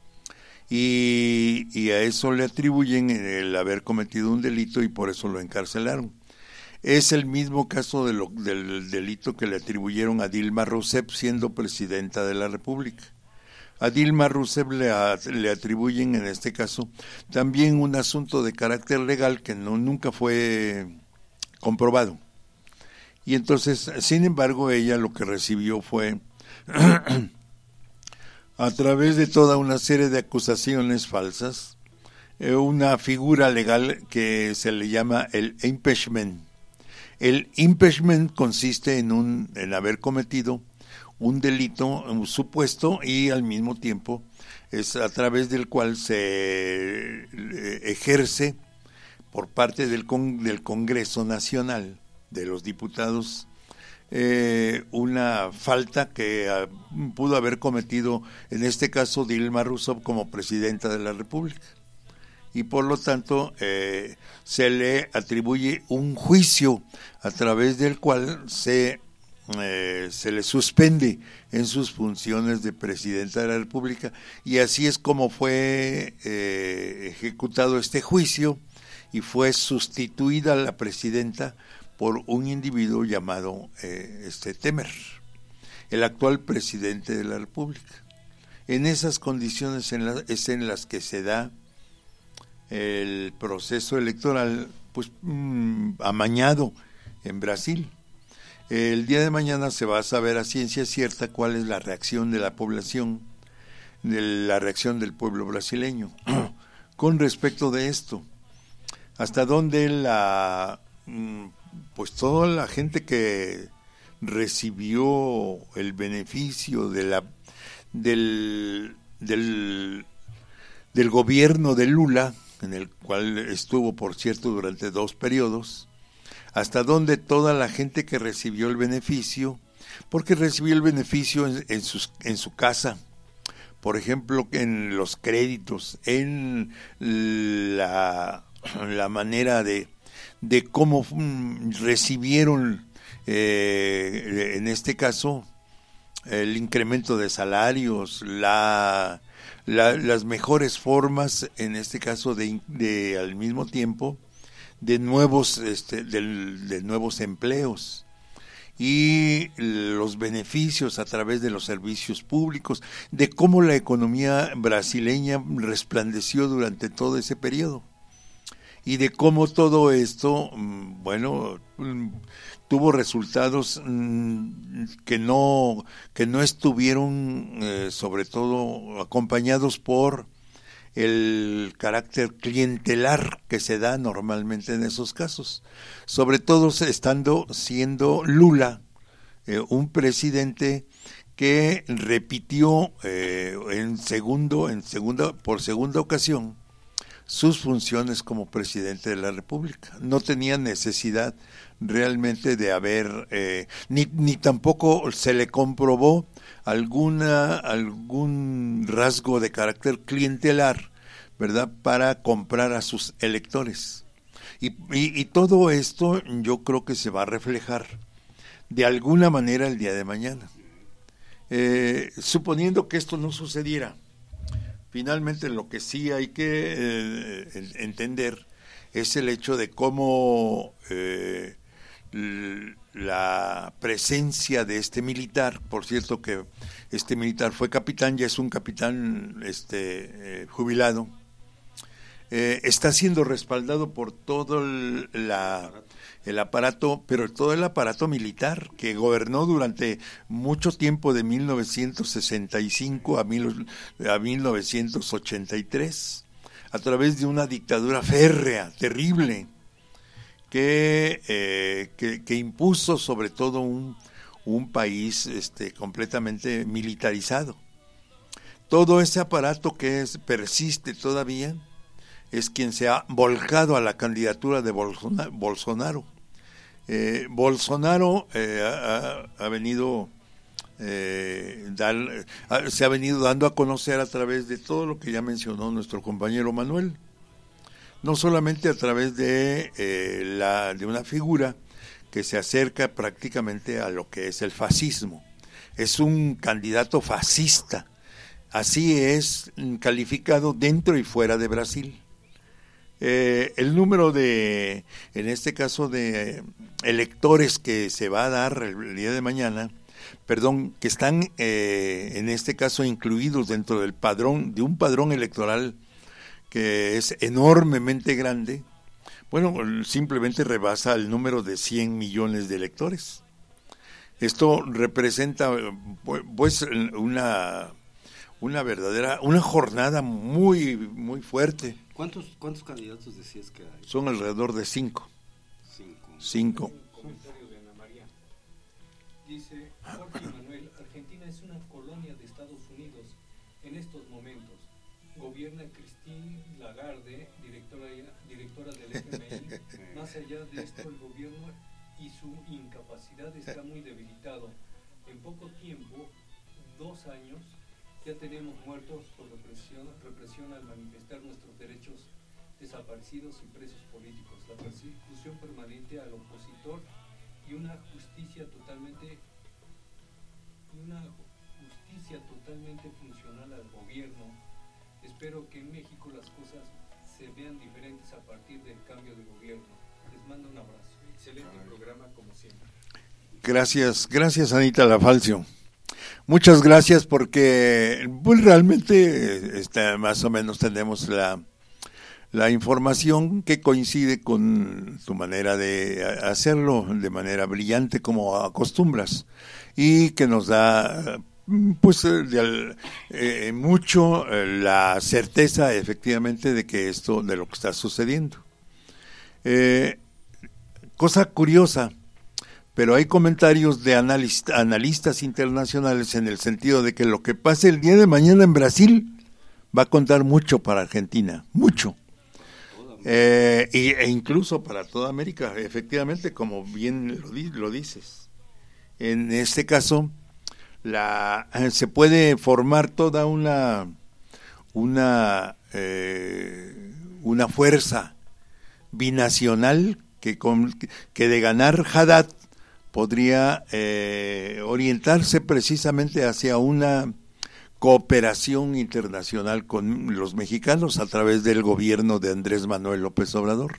Y, y a eso le atribuyen el haber cometido un delito y por eso lo encarcelaron. Es el mismo caso de lo, del delito que le atribuyeron a Dilma Rousseff siendo presidenta de la República. A Dilma Rousseff le, a, le atribuyen en este caso también un asunto de carácter legal que no, nunca fue comprobado. Y entonces, sin embargo, ella lo que recibió fue a través de toda una serie de acusaciones falsas, eh, una figura legal que se le llama el impeachment. El impeachment consiste en un en haber cometido un delito un supuesto y al mismo tiempo es a través del cual se ejerce por parte del, con, del Congreso Nacional de los diputados eh, una falta que uh, pudo haber cometido en este caso Dilma Rousseff como presidenta de la República. Y por lo tanto eh, se le atribuye un juicio a través del cual se, eh, se le suspende en sus funciones de presidenta de la República, y así es como fue eh, ejecutado este juicio y fue sustituida la presidenta por un individuo llamado eh, este Temer, el actual presidente de la República. En esas condiciones en la, es en las que se da el proceso electoral pues mmm, amañado en Brasil. El día de mañana se va a saber a ciencia cierta cuál es la reacción de la población, de la reacción del pueblo brasileño con respecto de esto. Hasta dónde la pues toda la gente que recibió el beneficio de la del del del gobierno de Lula, en el cual estuvo, por cierto, durante dos periodos, hasta donde toda la gente que recibió el beneficio, porque recibió el beneficio en, en, sus, en su casa, por ejemplo, en los créditos, en la, la manera de, de cómo recibieron, eh, en este caso, el incremento de salarios, la... La, las mejores formas, en este caso, de, de al mismo tiempo, de nuevos, este, de, de nuevos empleos y los beneficios a través de los servicios públicos, de cómo la economía brasileña resplandeció durante todo ese periodo y de cómo todo esto, bueno, tuvo resultados que no que no estuvieron eh, sobre todo acompañados por el carácter clientelar que se da normalmente en esos casos, sobre todo estando siendo Lula eh, un presidente que repitió eh, en segundo en segunda por segunda ocasión sus funciones como presidente de la República. No tenía necesidad realmente de haber, eh, ni, ni tampoco se le comprobó alguna algún rasgo de carácter clientelar, ¿verdad?, para comprar a sus electores. Y, y, y todo esto yo creo que se va a reflejar de alguna manera el día de mañana. Eh, suponiendo que esto no sucediera, finalmente lo que sí hay que eh, entender es el hecho de cómo eh, la presencia de este militar, por cierto que este militar fue capitán, ya es un capitán este eh, jubilado, eh, está siendo respaldado por todo el, la, el aparato, pero todo el aparato militar que gobernó durante mucho tiempo, de mil novecientos sesenta y cinco a, mil, a mil novecientos ochenta y tres, a través de una dictadura férrea, terrible, que, eh, que, que impuso sobre todo un, un país este, completamente militarizado. Todo ese aparato que es, persiste todavía, es quien se ha volcado a la candidatura de Bolsonaro. Bolsonaro, eh, Bolsonaro eh, ha, ha venido eh, dar, ha, se ha venido dando a conocer a través de todo lo que ya mencionó nuestro compañero Manuel, no solamente a través de eh, la de una figura que se acerca prácticamente a lo que es el fascismo, es un candidato fascista, así es calificado dentro y fuera de Brasil. Eh, el número de, en este caso, de electores que se va a dar el día de mañana, perdón, que están eh, en este caso incluidos dentro del padrón, de un padrón electoral que es enormemente grande, bueno, simplemente rebasa el número de cien millones de electores. Esto representa pues una una verdadera, una jornada muy muy fuerte. ¿Cuántos cuántos candidatos decías que hay? Son alrededor de cinco. Cinco. Cinco. Un comentario de Ana María. Dice Jorge Manuel, Argentina es una colonia de Estados Unidos en estos momentos. Gobierna Christine Lagarde, directora, directora del F M I. Más allá de esto, el gobierno y su incapacidad está muy debilitado. En poco tiempo, dos años, ya tenemos muertos por represión, represión al manifestar nuestros derechos, desaparecidos y presos políticos, la persecución permanente al opositor y una justicia totalmente y una justicia totalmente funcional al gobierno. Espero que en México las cosas se vean diferentes a partir del cambio de gobierno. Les mando un abrazo. Excelente programa como siempre. Gracias, gracias Anita Lafalcio. Muchas gracias porque pues, realmente este, más o menos tenemos la, la información que coincide con tu manera de hacerlo de manera brillante como acostumbras y que nos da pues de, eh, mucho eh, la certeza efectivamente de que esto, de lo que está sucediendo. Eh, cosa curiosa, pero hay comentarios de analista, analistas internacionales en el sentido de que lo que pase el día de mañana en Brasil va a contar mucho para Argentina, mucho. Eh, y, e incluso para toda América, efectivamente, como bien lo, lo dices. En este caso, la se puede formar toda una una eh, una fuerza binacional que, con, que de ganar Haddad podría eh, orientarse precisamente hacia una cooperación internacional con los mexicanos a través del gobierno de Andrés Manuel López Obrador.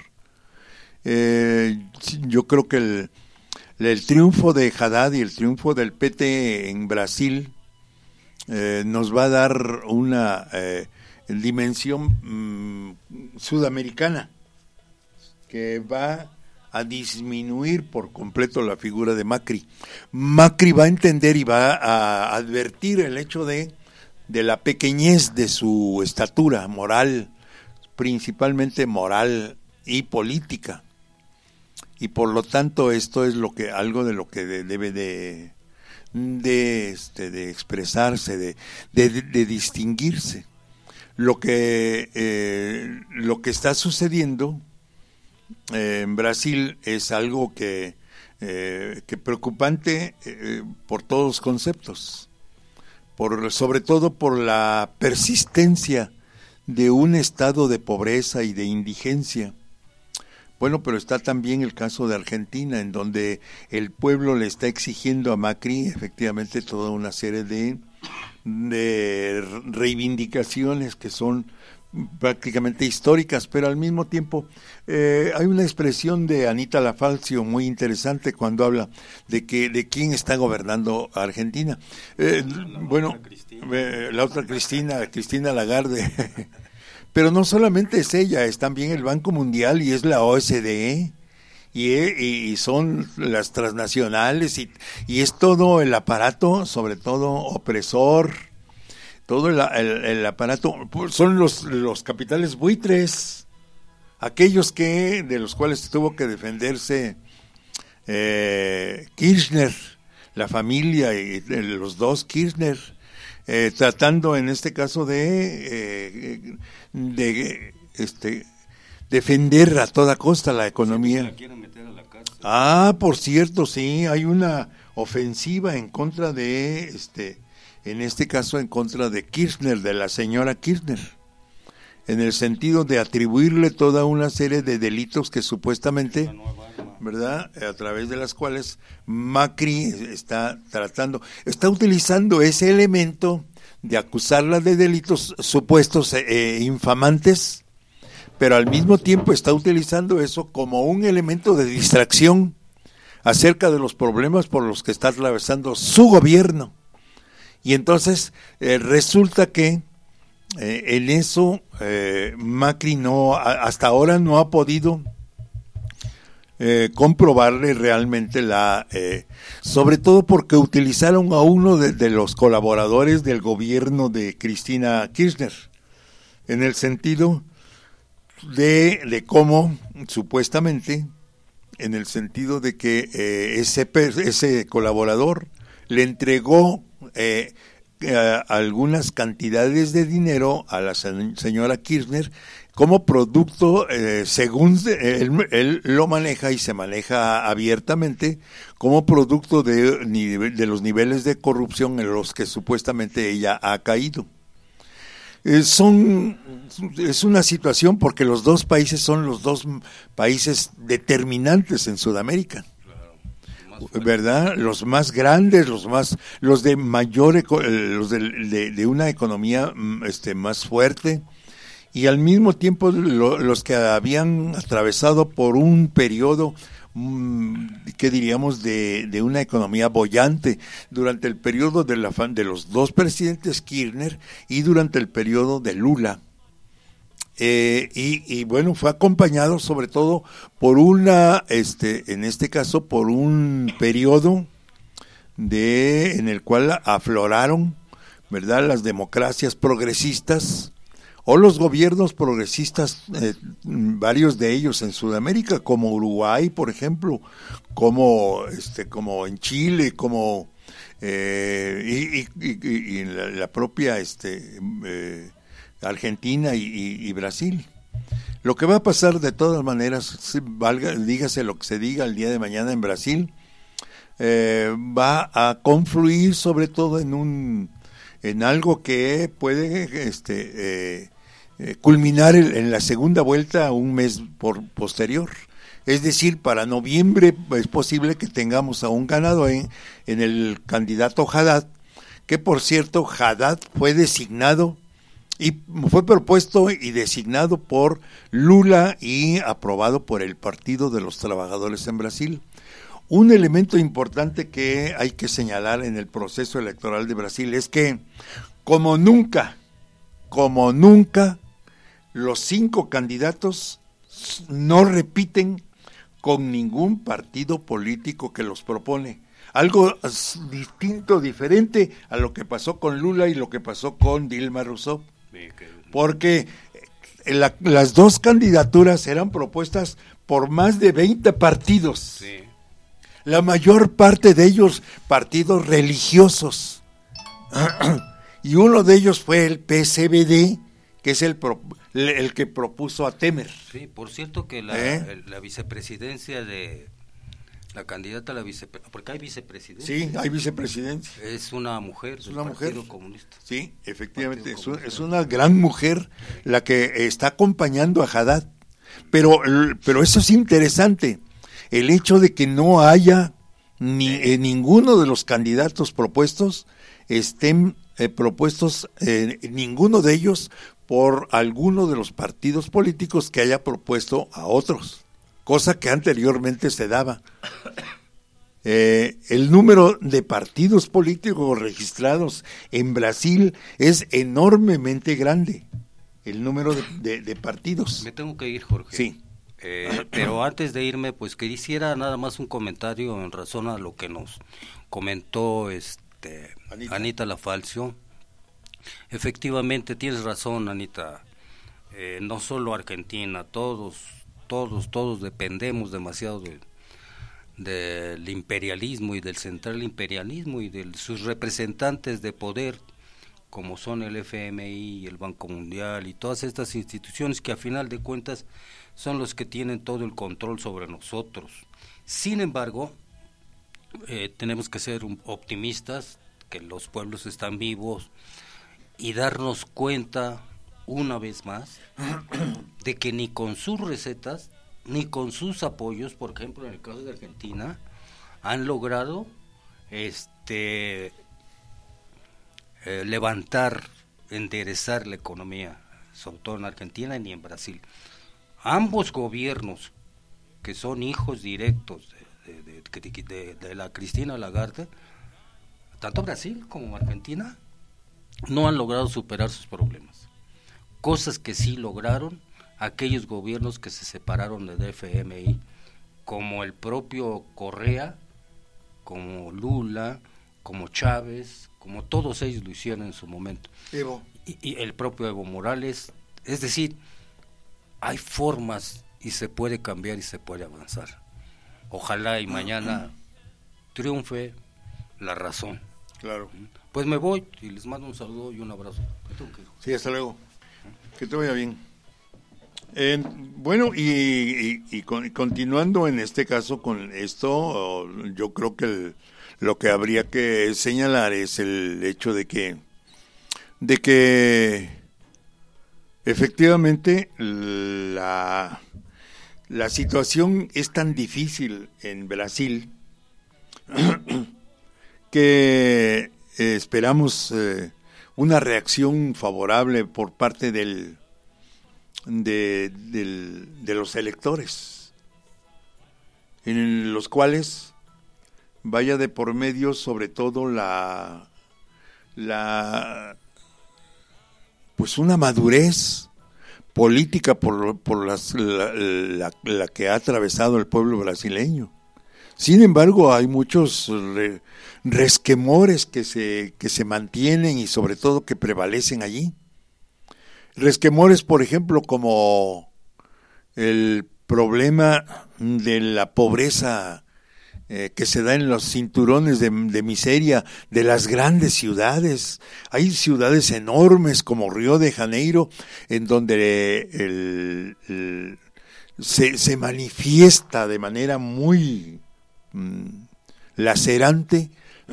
Eh, yo creo que el, el triunfo de Haddad y el triunfo del P T en Brasil eh, nos va a dar una eh, dimensión mmm, sudamericana que va a disminuir por completo la figura de Macri. Macri va a entender y va a advertir el hecho de, de la pequeñez de su estatura moral, principalmente moral y política. Y por lo tanto esto es lo que algo de lo que de, debe de de, este, de expresarse, de, de, de distinguirse. Lo que eh, lo que está sucediendo Eh, en Brasil es algo que, eh, que preocupante eh, por todos los conceptos, por, sobre todo por la persistencia de un estado de pobreza y de indigencia, Bueno, pero está también el caso de Argentina, en donde el pueblo le está exigiendo a Macri efectivamente toda una serie de, de reivindicaciones que son prácticamente históricas, pero al mismo tiempo eh, hay una expresión de Anita Lafalcio muy interesante cuando habla de que de quién está gobernando a Argentina. Eh, la bueno, otra Cristina. Eh, la otra Cristina, Cristina Lagarde. Pero no solamente es ella, es también el Banco Mundial y es la O E C D y, y son las transnacionales y, y es todo el aparato, sobre todo opresor, todo el, el, el aparato, son los, los capitales buitres, aquellos que de los cuales tuvo que defenderse eh, Kirchner, la familia y los dos Kirchner. Eh, tratando en este caso de, eh, de este, defender a toda costa la economía. La quieren meter a la cárcel. Ah, por cierto, sí, hay una ofensiva en contra de, este, en este caso en contra de Kirchner, de la señora Kirchner, en el sentido de atribuirle toda una serie de delitos que supuestamente, ¿verdad?, a través de las cuales Macri está tratando, está utilizando ese elemento de acusarla de delitos supuestos eh, infamantes, pero al mismo tiempo está utilizando eso como un elemento de distracción acerca de los problemas por los que está atravesando su gobierno. Y entonces eh, resulta que eh, en eso eh, Macri no, a, hasta ahora no ha podido Eh, comprobarle realmente la, eh, sobre todo porque utilizaron a uno de, de los colaboradores del gobierno de Cristina Kirchner, en el sentido de, de cómo, supuestamente, en el sentido de que eh, ese, ese colaborador le entregó eh, eh, algunas cantidades de dinero a la señora Kirchner como producto, eh, según él, él lo maneja y se maneja abiertamente, como producto de, de los niveles de corrupción en los que supuestamente ella ha caído. Eh, son, es una situación porque los dos países son los dos países determinantes en Sudamérica. ¿Verdad? Los más grandes, los más, los de mayor, los de, de, de una economía este, más fuerte, y al mismo tiempo lo, los que habían atravesado por un periodo, mmm, que diríamos, de, de una economía boyante, durante el periodo de, la, de los dos presidentes Kirchner y durante el periodo de Lula. Eh, y, y bueno, fue acompañado sobre todo por una, este, en este caso, por un periodo de, en el cual afloraron, ¿verdad?, las democracias progresistas, o los gobiernos progresistas, eh, varios de ellos en Sudamérica, como Uruguay, por ejemplo, como este, como en Chile, como eh, y, y, y, y la, la propia este, eh, Argentina y, y, y Brasil. Lo que va a pasar de todas maneras, si valga, dígase lo que se diga el día de mañana en Brasil, eh, va a confluir sobre todo en un en algo que puede este eh, eh, culminar el, en la segunda vuelta un mes por posterior. Es decir, para noviembre es posible que tengamos a un ganador en, en el candidato Haddad, que por cierto Haddad fue designado y fue propuesto y designado por Lula y aprobado por el Partido de los Trabajadores en Brasil. Un elemento importante que hay que señalar en el proceso electoral de Brasil es que, como nunca, como nunca, los cinco candidatos no repiten con ningún partido político que los propone. Algo distinto, diferente a lo que pasó con Lula y lo que pasó con Dilma Rousseff. Porque la, las dos candidaturas eran propuestas por más de veinte partidos. Sí. La mayor parte de ellos partidos religiosos. Y uno de ellos fue el P S B D, que es el, pro, el que propuso a Temer. Sí, por cierto que la, ¿Eh? la vicepresidencia de... La candidata a la vicepresidencia, porque hay vicepresidencia. Sí, hay vicepresidencia. Es una mujer es del una Partido mujer. Comunista. Sí, efectivamente, es, un, es una gran mujer la que está acompañando a Haddad. Pero, pero eso es interesante, el hecho de que no haya ni eh, ninguno de los candidatos propuestos estén eh, propuestos, eh, ninguno de ellos por alguno de los partidos políticos que haya propuesto a otros, cosa que anteriormente se daba. Eh, el número de partidos políticos registrados en Brasil es enormemente grande, el número de, de, de partidos. Me tengo que ir, Jorge. Sí. Eh, pero antes de irme, pues quisiera nada más un comentario en razón a lo que nos comentó este Anita, Anita Lafalcio. Efectivamente, tienes razón, Anita. Eh, no solo Argentina, todos, todos, todos dependemos demasiado de del imperialismo y del central imperialismo y de sus representantes de poder, como son el F M I y el Banco Mundial y todas estas instituciones que a final de cuentas son los que tienen todo el control sobre nosotros. Sin embargo, eh, tenemos que ser optimistas, que los pueblos están vivos y darnos cuenta una vez más de que ni con sus recetas ni con sus apoyos, por ejemplo en el caso de Argentina, han logrado este eh, levantar, enderezar la economía, sobre todo en Argentina ni en Brasil. Ambos gobiernos, que son hijos directos de, de, de, de, de la Cristina Lagarde, tanto Brasil como Argentina, no han logrado superar sus problemas, cosas que sí lograron aquellos gobiernos que se separaron del F M I, como el propio Correa, como Lula, como Chávez, como todos ellos lo hicieron en su momento. Evo. Y, y el propio Evo Morales. Es decir, hay formas y se puede cambiar y se puede avanzar. Ojalá y mañana triunfe la razón. Claro. Pues me voy y les mando un saludo y un abrazo. Sí, hasta luego. Que te vaya bien. Eh, bueno, y, y, y, con, y continuando en este caso con esto, yo creo que el, lo que habría que señalar es el hecho de que, de que efectivamente la, la situación es tan difícil en Brasil que eh, esperamos eh, una reacción favorable por parte del De, de, de los electores, en los cuales vaya de por medio sobre todo la la pues una madurez política por, por las, la, la, la que ha atravesado el pueblo brasileño. Sin embargo, hay muchos re, resquemores que se que se mantienen y sobre todo que prevalecen allí. Resquemores, por ejemplo, como el problema de la pobreza eh, que se da en los cinturones de, de miseria de las grandes ciudades. Hay ciudades enormes como Río de Janeiro, en donde el, el, se, se manifiesta de manera muy mm, lacerante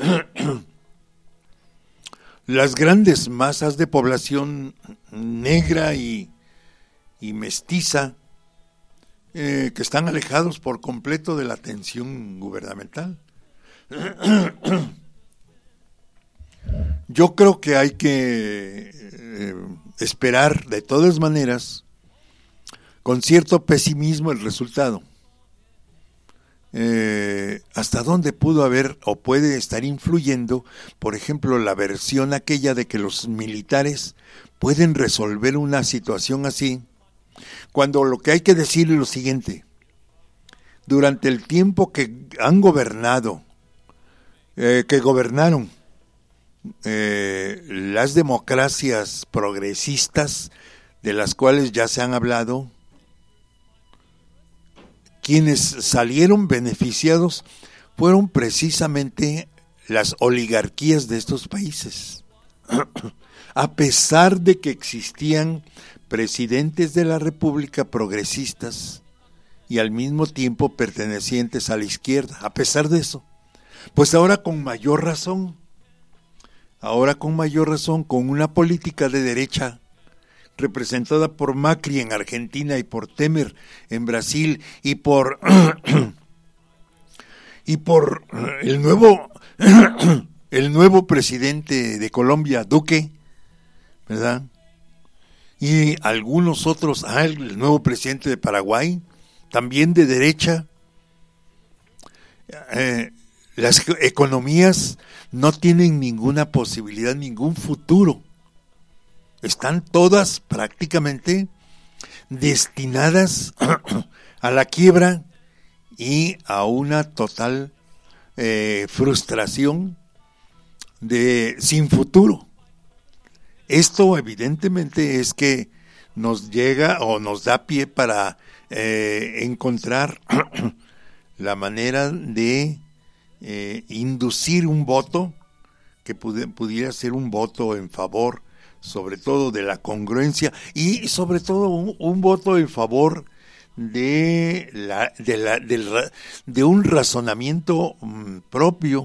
las grandes masas de población negra y, y mestiza eh, que están alejados por completo de la atención gubernamental. Yo creo que hay que eh, esperar de todas maneras con cierto pesimismo el resultado. Eh, hasta dónde pudo haber o puede estar influyendo, por ejemplo, la versión aquella de que los militares pueden resolver una situación así, cuando lo que hay que decir es lo siguiente: durante el tiempo que han gobernado, eh, que gobernaron eh, las democracias progresistas, de las cuales ya se han hablado, quienes salieron beneficiados fueron precisamente las oligarquías de estos países. A pesar de que existían presidentes de la República progresistas y al mismo tiempo pertenecientes a la izquierda, a pesar de eso, pues ahora con mayor razón, ahora con mayor razón, con una política de derecha representada por Macri en Argentina y por Temer en Brasil y por y por el nuevo el nuevo presidente de Colombia, Duque, ¿verdad? Y algunos otros, ah, el nuevo presidente de Paraguay, también de derecha. Eh, las economías no tienen ninguna posibilidad, ningún futuro. Están todas prácticamente destinadas a la quiebra y a una total eh, frustración de sin futuro. Esto evidentemente es que nos llega o nos da pie para eh, encontrar la manera de eh, inducir un voto que pud- pudiera ser un voto en favor, sobre todo de la congruencia y sobre todo un, un voto en favor de la de la del, de un razonamiento um, propio,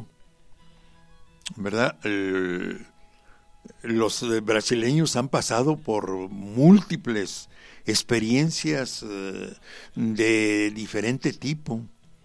¿verdad? El, los brasileños han pasado por múltiples experiencias uh, de diferente tipo.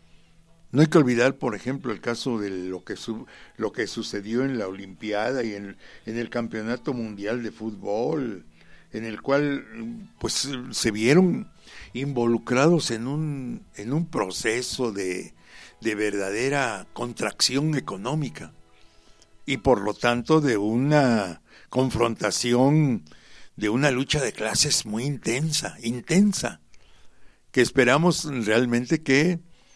No hay que olvidar, por ejemplo, el caso de lo que su, lo que sucedió en la Olimpiada y en, en el Campeonato Mundial de Fútbol, en el cual pues se vieron involucrados en un en un proceso de, de verdadera contracción económica y por lo tanto de una confrontación, de una lucha de clases muy intensa, intensa, que esperamos realmente que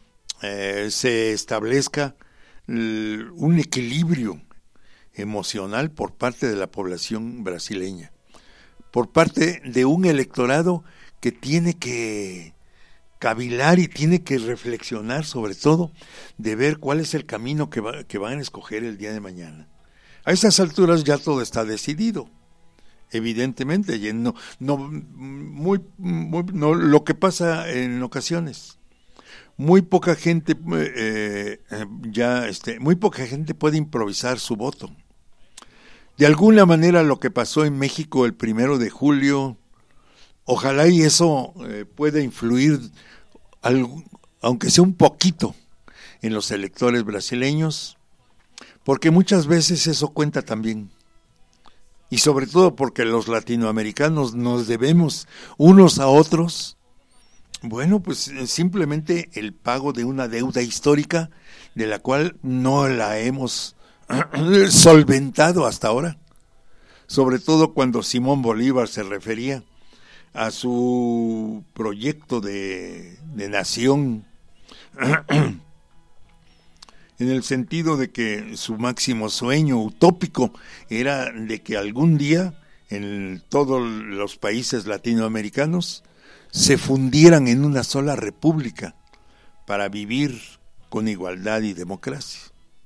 Eh, se establezca l, un equilibrio emocional por parte de la población brasileña, por parte de un electorado que tiene que cavilar y tiene que reflexionar sobre todo de ver cuál es el camino que, va, que van a escoger el día de mañana. A esas alturas ya todo está decidido, evidentemente, y no, no, muy, muy, no, lo que pasa en ocasiones. Muy poca gente eh, ya este muy poca gente puede improvisar su voto. De alguna manera lo que pasó en México el primero de julio, ojalá y eso eh, pueda influir algo, aunque sea un poquito, en los electores brasileños, porque muchas veces eso cuenta también. Y sobre todo porque los latinoamericanos nos debemos unos a otros. Bueno, pues simplemente el pago de una deuda histórica de la cual no la hemos solventado hasta ahora. Sobre todo cuando Simón Bolívar se refería a su proyecto de, de nación, en el sentido de que su máximo sueño utópico era de que algún día en todos los países latinoamericanos se fundieran en una sola república para vivir con igualdad y democracia.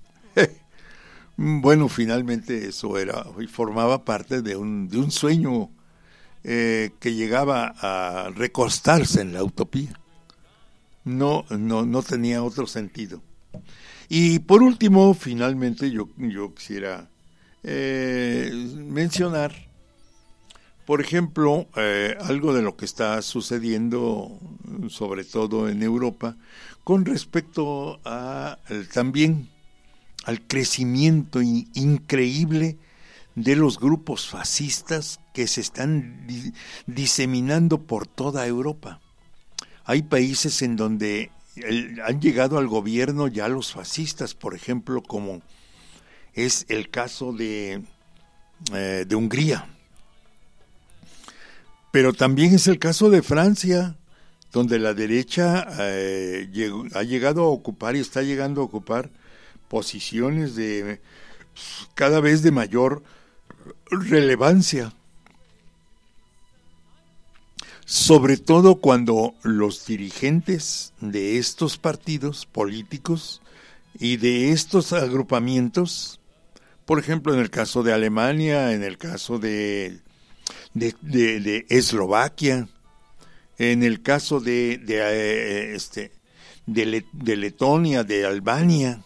Bueno, finalmente eso era y formaba parte de un de un sueño eh, que llegaba a recostarse en la utopía. No, no, no tenía otro sentido. Y por último, finalmente yo yo quisiera eh, mencionar, por ejemplo, eh, algo de lo que está sucediendo, sobre todo en Europa, con respecto a el, también al crecimiento in, increíble de los grupos fascistas que se están di, diseminando por toda Europa. Hay países en donde el, han llegado al gobierno ya los fascistas, por ejemplo, como es el caso de, eh, de Hungría. Pero también es el caso de Francia, donde la derecha eh, llegó, ha llegado a ocupar y está llegando a ocupar posiciones de cada vez de mayor relevancia. Sobre todo cuando los dirigentes de estos partidos políticos y de estos agrupamientos, por ejemplo en el caso de Alemania, en el caso de De, de, de Eslovaquia, en el caso de de, eh, este, de, Le, de Letonia, de Albania,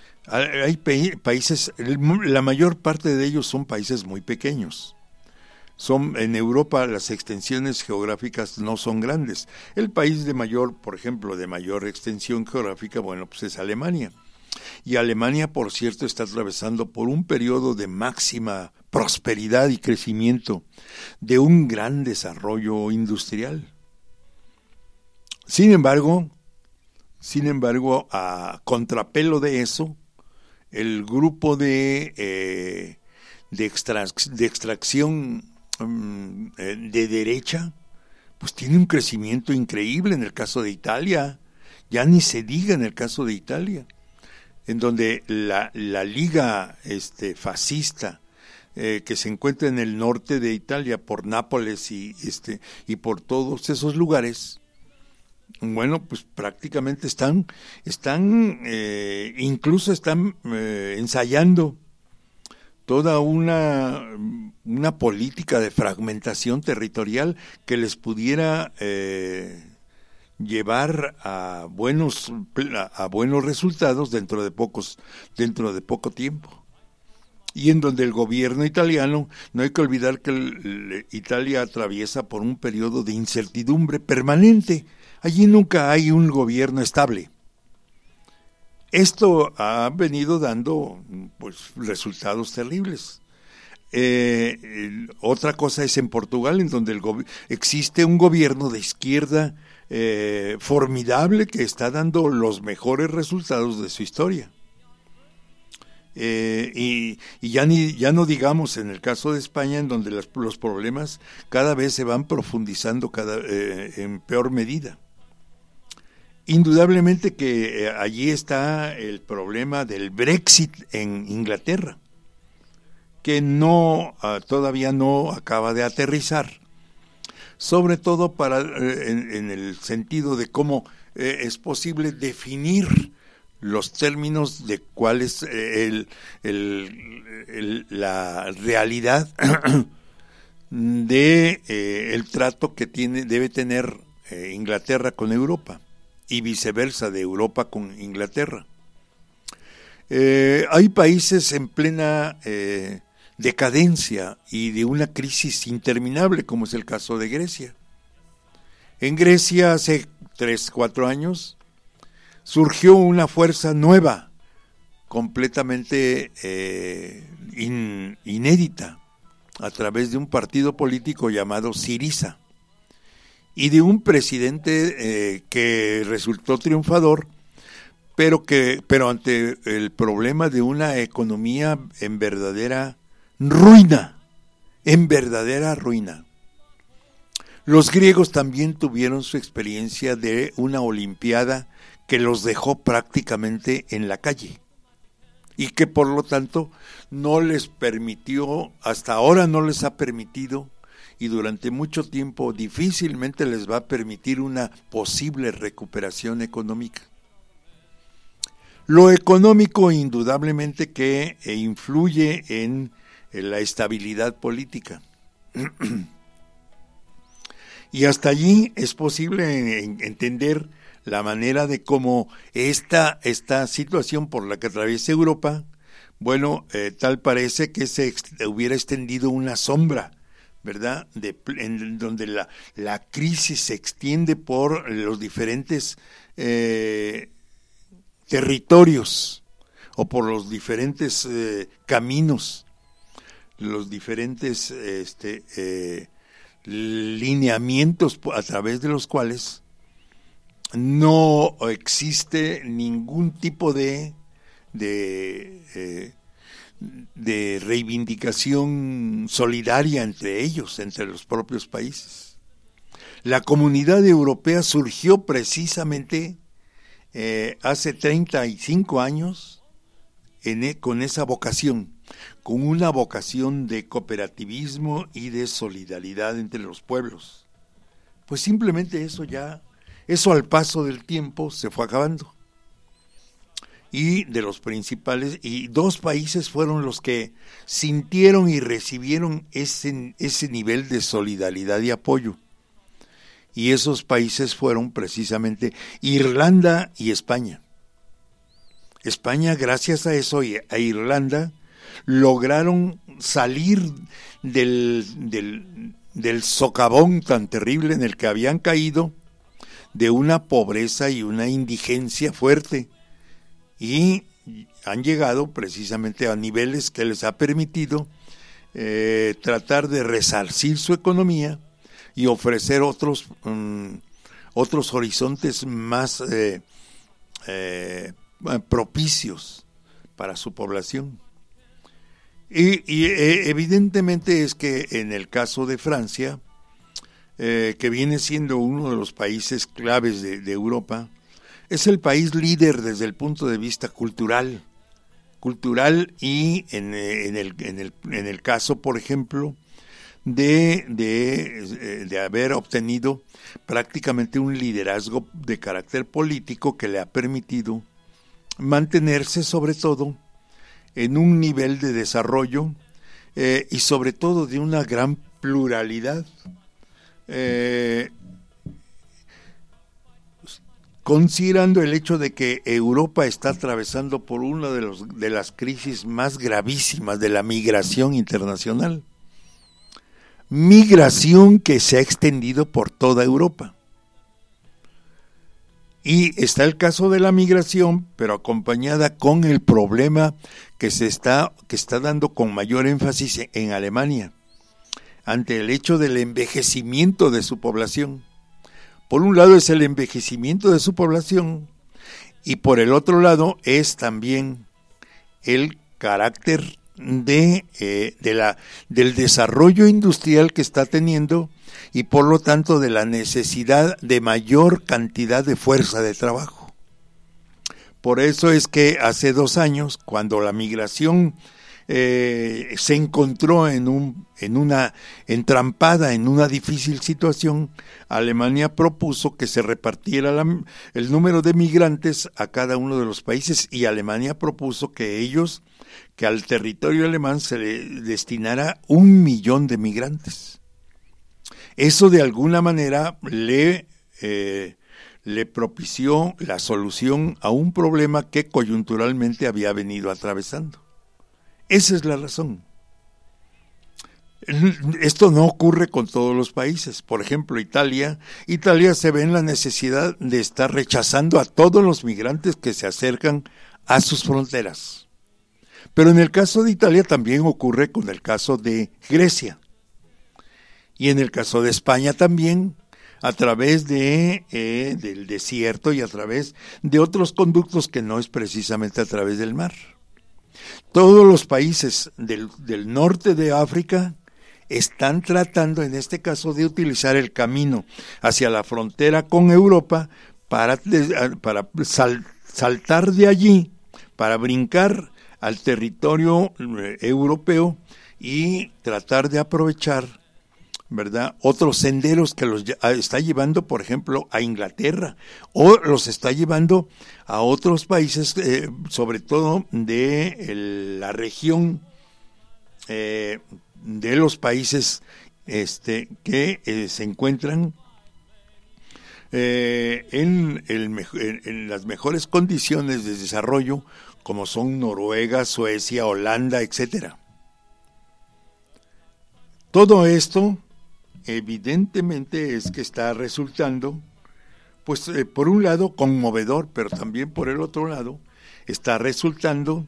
hay pa- países, la mayor parte de ellos son países muy pequeños, Son, en Europa las extensiones geográficas no son grandes. El país de mayor, por ejemplo, de mayor extensión geográfica, bueno, pues es Alemania. Y Alemania, por cierto, está atravesando por un periodo de máxima prosperidad y crecimiento, de un gran desarrollo industrial. Sin embargo, sin embargo, a contrapelo de eso, el grupo de, eh, de, extrac- de extracción um, de derecha, pues tiene un crecimiento increíble en el caso de Italia, ya ni se diga en el caso de Italia, en donde la, la liga este, fascista eh, que se encuentra en el norte de Italia, por Nápoles y, este, y por todos esos lugares, bueno, pues prácticamente están, están eh, incluso están eh, ensayando toda una, una política de fragmentación territorial que les pudiera eh, llevar a buenos, a buenos resultados dentro de pocos, dentro de poco tiempo. Y en donde el gobierno italiano, no hay que olvidar que el, el, Italia atraviesa por un periodo de incertidumbre permanente. Allí nunca hay un gobierno estable. Esto ha venido dando pues resultados terribles. Eh, eh, otra cosa es en Portugal, en donde el go- existe un gobierno de izquierda eh, formidable que está dando los mejores resultados de su historia. Eh, y, y ya ni ya no digamos en el caso de España, en donde las, los problemas cada vez se van profundizando cada, eh, en peor medida. Indudablemente que eh, allí está el problema del Brexit en Inglaterra, que no uh, todavía no acaba de aterrizar, sobre todo para eh, en, en el sentido de cómo eh, es posible definir los términos de cuál es el, el, el, la realidad de eh, el trato que tiene debe tener eh, Inglaterra con Europa y viceversa, de Europa con Inglaterra. Eh, hay países en plena eh, decadencia y de una crisis interminable, como es el caso de Grecia. En Grecia hace tres, cuatro años surgió una fuerza nueva, completamente eh, in, inédita, a través de un partido político llamado Syriza, y de un presidente eh, que resultó triunfador, pero que pero ante el problema de una economía en verdadera ruina, en verdadera ruina. Los griegos también tuvieron su experiencia de una olimpiada que los dejó prácticamente en la calle y que por lo tanto no les permitió, hasta ahora no les ha permitido, y durante mucho tiempo difícilmente les va a permitir una posible recuperación económica. Lo económico indudablemente que influye en, en la estabilidad política. Y hasta allí es posible entender la manera de cómo esta, esta situación por la que atraviesa Europa, bueno, eh, tal parece que se ex, hubiera extendido una sombra, ¿verdad?, de, en donde la, la crisis se extiende por los diferentes eh, territorios o por los diferentes eh, caminos, los diferentes este, eh, lineamientos a través de los cuales no existe ningún tipo de de, eh, de reivindicación solidaria entre ellos, entre los propios países. La Comunidad Europea surgió precisamente eh, hace treinta y cinco años en, con esa vocación, con una vocación de cooperativismo y de solidaridad entre los pueblos. Pues simplemente eso ya, eso al paso del tiempo se fue acabando. Y de los principales, y dos países fueron los que sintieron y recibieron ese, ese nivel de solidaridad y apoyo. Y esos países fueron precisamente Irlanda y España. España, gracias a eso, y a Irlanda, lograron salir del, del, del socavón tan terrible en el que habían caído, de una pobreza y una indigencia fuerte, y han llegado precisamente a niveles que les ha permitido eh, tratar de resarcir su economía y ofrecer otros um, otros horizontes más eh, eh, propicios para su población. Y, y eh, evidentemente es que en el caso de Francia, eh, que viene siendo uno de los países claves de, de Europa, es el país líder desde el punto de vista cultural, cultural y en, en, el, en, el, en el caso, por ejemplo, de, de, de haber obtenido prácticamente un liderazgo de carácter político que le ha permitido mantenerse sobre todo en un nivel de desarrollo eh, y sobre todo de una gran pluralidad. Eh, considerando el hecho de que Europa está atravesando por una de, los, de las crisis más gravísimas de la migración internacional. Migración que se ha extendido por toda Europa. Y está el caso de la migración, pero acompañada con el problema que se está, que está dando con mayor énfasis en Alemania, ante el hecho del envejecimiento de su población. Por un lado es el envejecimiento de su población y por el otro lado es también el carácter de, eh, de la, del desarrollo industrial que está teniendo y por lo tanto de la necesidad de mayor cantidad de fuerza de trabajo. Por eso es que hace dos años, cuando la migración eh, se encontró en, un, en una entrampada, en una difícil situación, Alemania propuso que se repartiera la, el número de migrantes a cada uno de los países y Alemania propuso que ellos, que al territorio alemán se le destinara un millón de migrantes. Eso de alguna manera le, eh, le propició la solución a un problema que coyunturalmente había venido atravesando. Esa es la razón. Esto no ocurre con todos los países. Por ejemplo, Italia, Italia se ve en la necesidad de estar rechazando a todos los migrantes que se acercan a sus fronteras. Pero en el caso de Italia también ocurre con el caso de Grecia. Y en el caso de España también, a través de eh, del desierto y a través de otros conductos que no es precisamente a través del mar. Todos los países del, del norte de África están tratando en este caso de utilizar el camino hacia la frontera con Europa para, para sal, saltar de allí, para brincar al territorio europeo y tratar de aprovechar, ¿verdad?, otros senderos que los está llevando, por ejemplo, a Inglaterra, o los está llevando a otros países, eh, sobre todo de el, la región eh, de los países este, que eh, se encuentran eh, en, el, en, en las mejores condiciones de desarrollo, como son Noruega, Suecia, Holanda, etcétera. Todo esto evidentemente es que está resultando, pues eh, por un lado conmovedor, pero también por el otro lado está resultando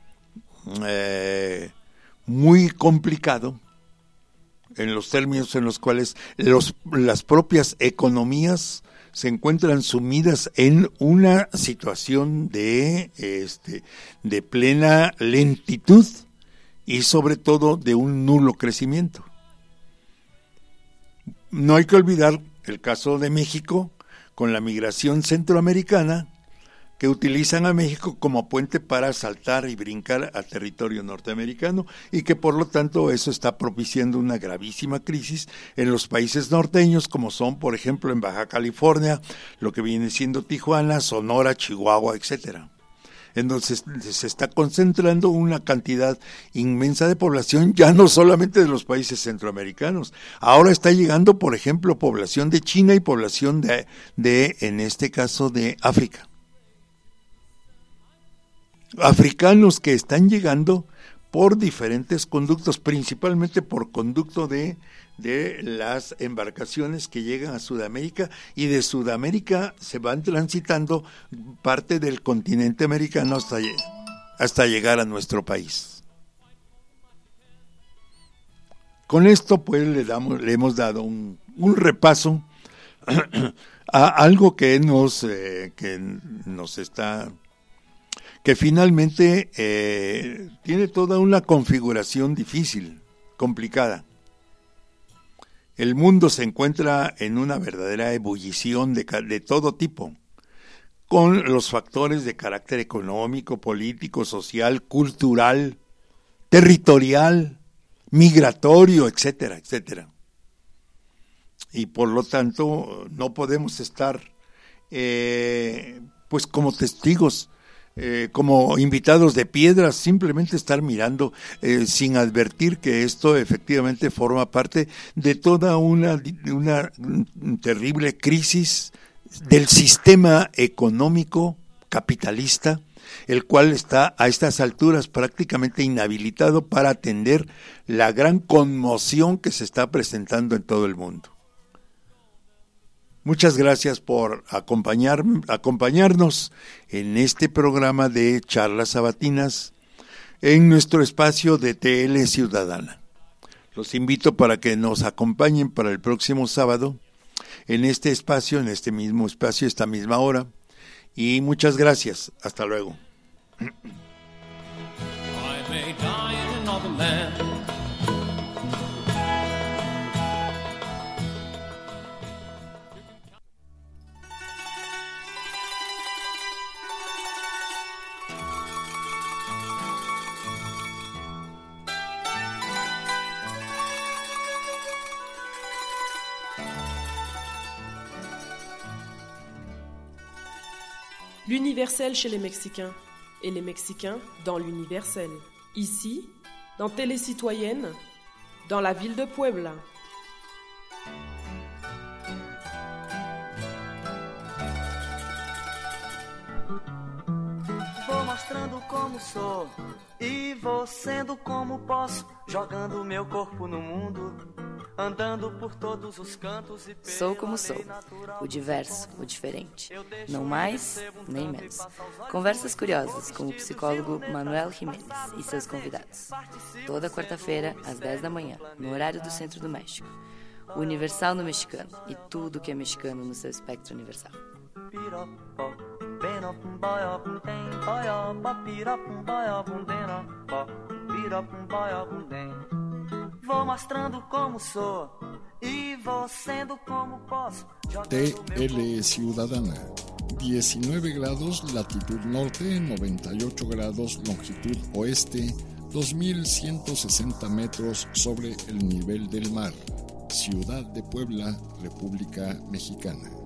eh, muy complicado en los términos en los cuales los, las propias economías se encuentran sumidas en una situación de, este, de plena lentitud y sobre todo de un nulo crecimiento. No hay que olvidar el caso de México con la migración centroamericana, que utilizan a México como puente para saltar y brincar a territorio norteamericano y que por lo tanto eso está propiciando una gravísima crisis en los países norteños, como son por ejemplo en Baja California, lo que viene siendo Tijuana, Sonora, Chihuahua, etcétera. Entonces se está concentrando una cantidad inmensa de población, ya no solamente de los países centroamericanos, ahora está llegando, por ejemplo, población de China y población de, de en este caso, de África. Africanos que están llegando por diferentes conductos, principalmente por conducto de, de las embarcaciones que llegan a Sudamérica, y de Sudamérica se van transitando parte del continente americano hasta, hasta llegar a nuestro país. Con esto pues le, damos, le hemos dado un, un repaso a algo que nos, eh, que nos está... que finalmente eh, tiene toda una configuración difícil, complicada. El mundo se encuentra en una verdadera ebullición de, de todo tipo, con los factores de carácter económico, político, social, cultural, territorial, migratorio, etcétera, etcétera. Y por lo tanto no podemos estar eh, pues como testigos, Eh, como invitados de piedra, simplemente estar mirando eh, sin advertir que esto efectivamente forma parte de toda una, una terrible crisis del sistema económico capitalista, el cual está a estas alturas prácticamente inhabilitado para atender la gran conmoción que se está presentando en todo el mundo. Muchas gracias por acompañar, acompañarnos en este programa de charlas sabatinas en nuestro espacio de T L Ciudadana. Los invito para que nos acompañen para el próximo sábado en este espacio, en este mismo espacio, esta misma hora. Y muchas gracias. Hasta luego. I may die in another land. L'universel chez les Mexicains, et les Mexicains dans l'universel. Ici, dans Télé Citoyenne, dans la ville de Puebla. Vou mostrando como sou e vou sendo como posso, jogando meu corpo no mundo. Sou como sou, o diverso, o diferente, não mais nem menos. Conversas curiosas com o psicólogo Manuel Jiménez e seus convidados. Toda quarta-feira, às dez da manhã, no horário do Centro do México. O Universal no Mexicano e tudo que é mexicano no seu espectro universal. Vou mostrando como sou e vou sendo como posso. T L Ciudadana, diecinueve grados latitud norte, noventa y ocho grados longitud oeste, dos mil ciento sesenta metros sobre el nivel del mar. Ciudad de Puebla, República Mexicana.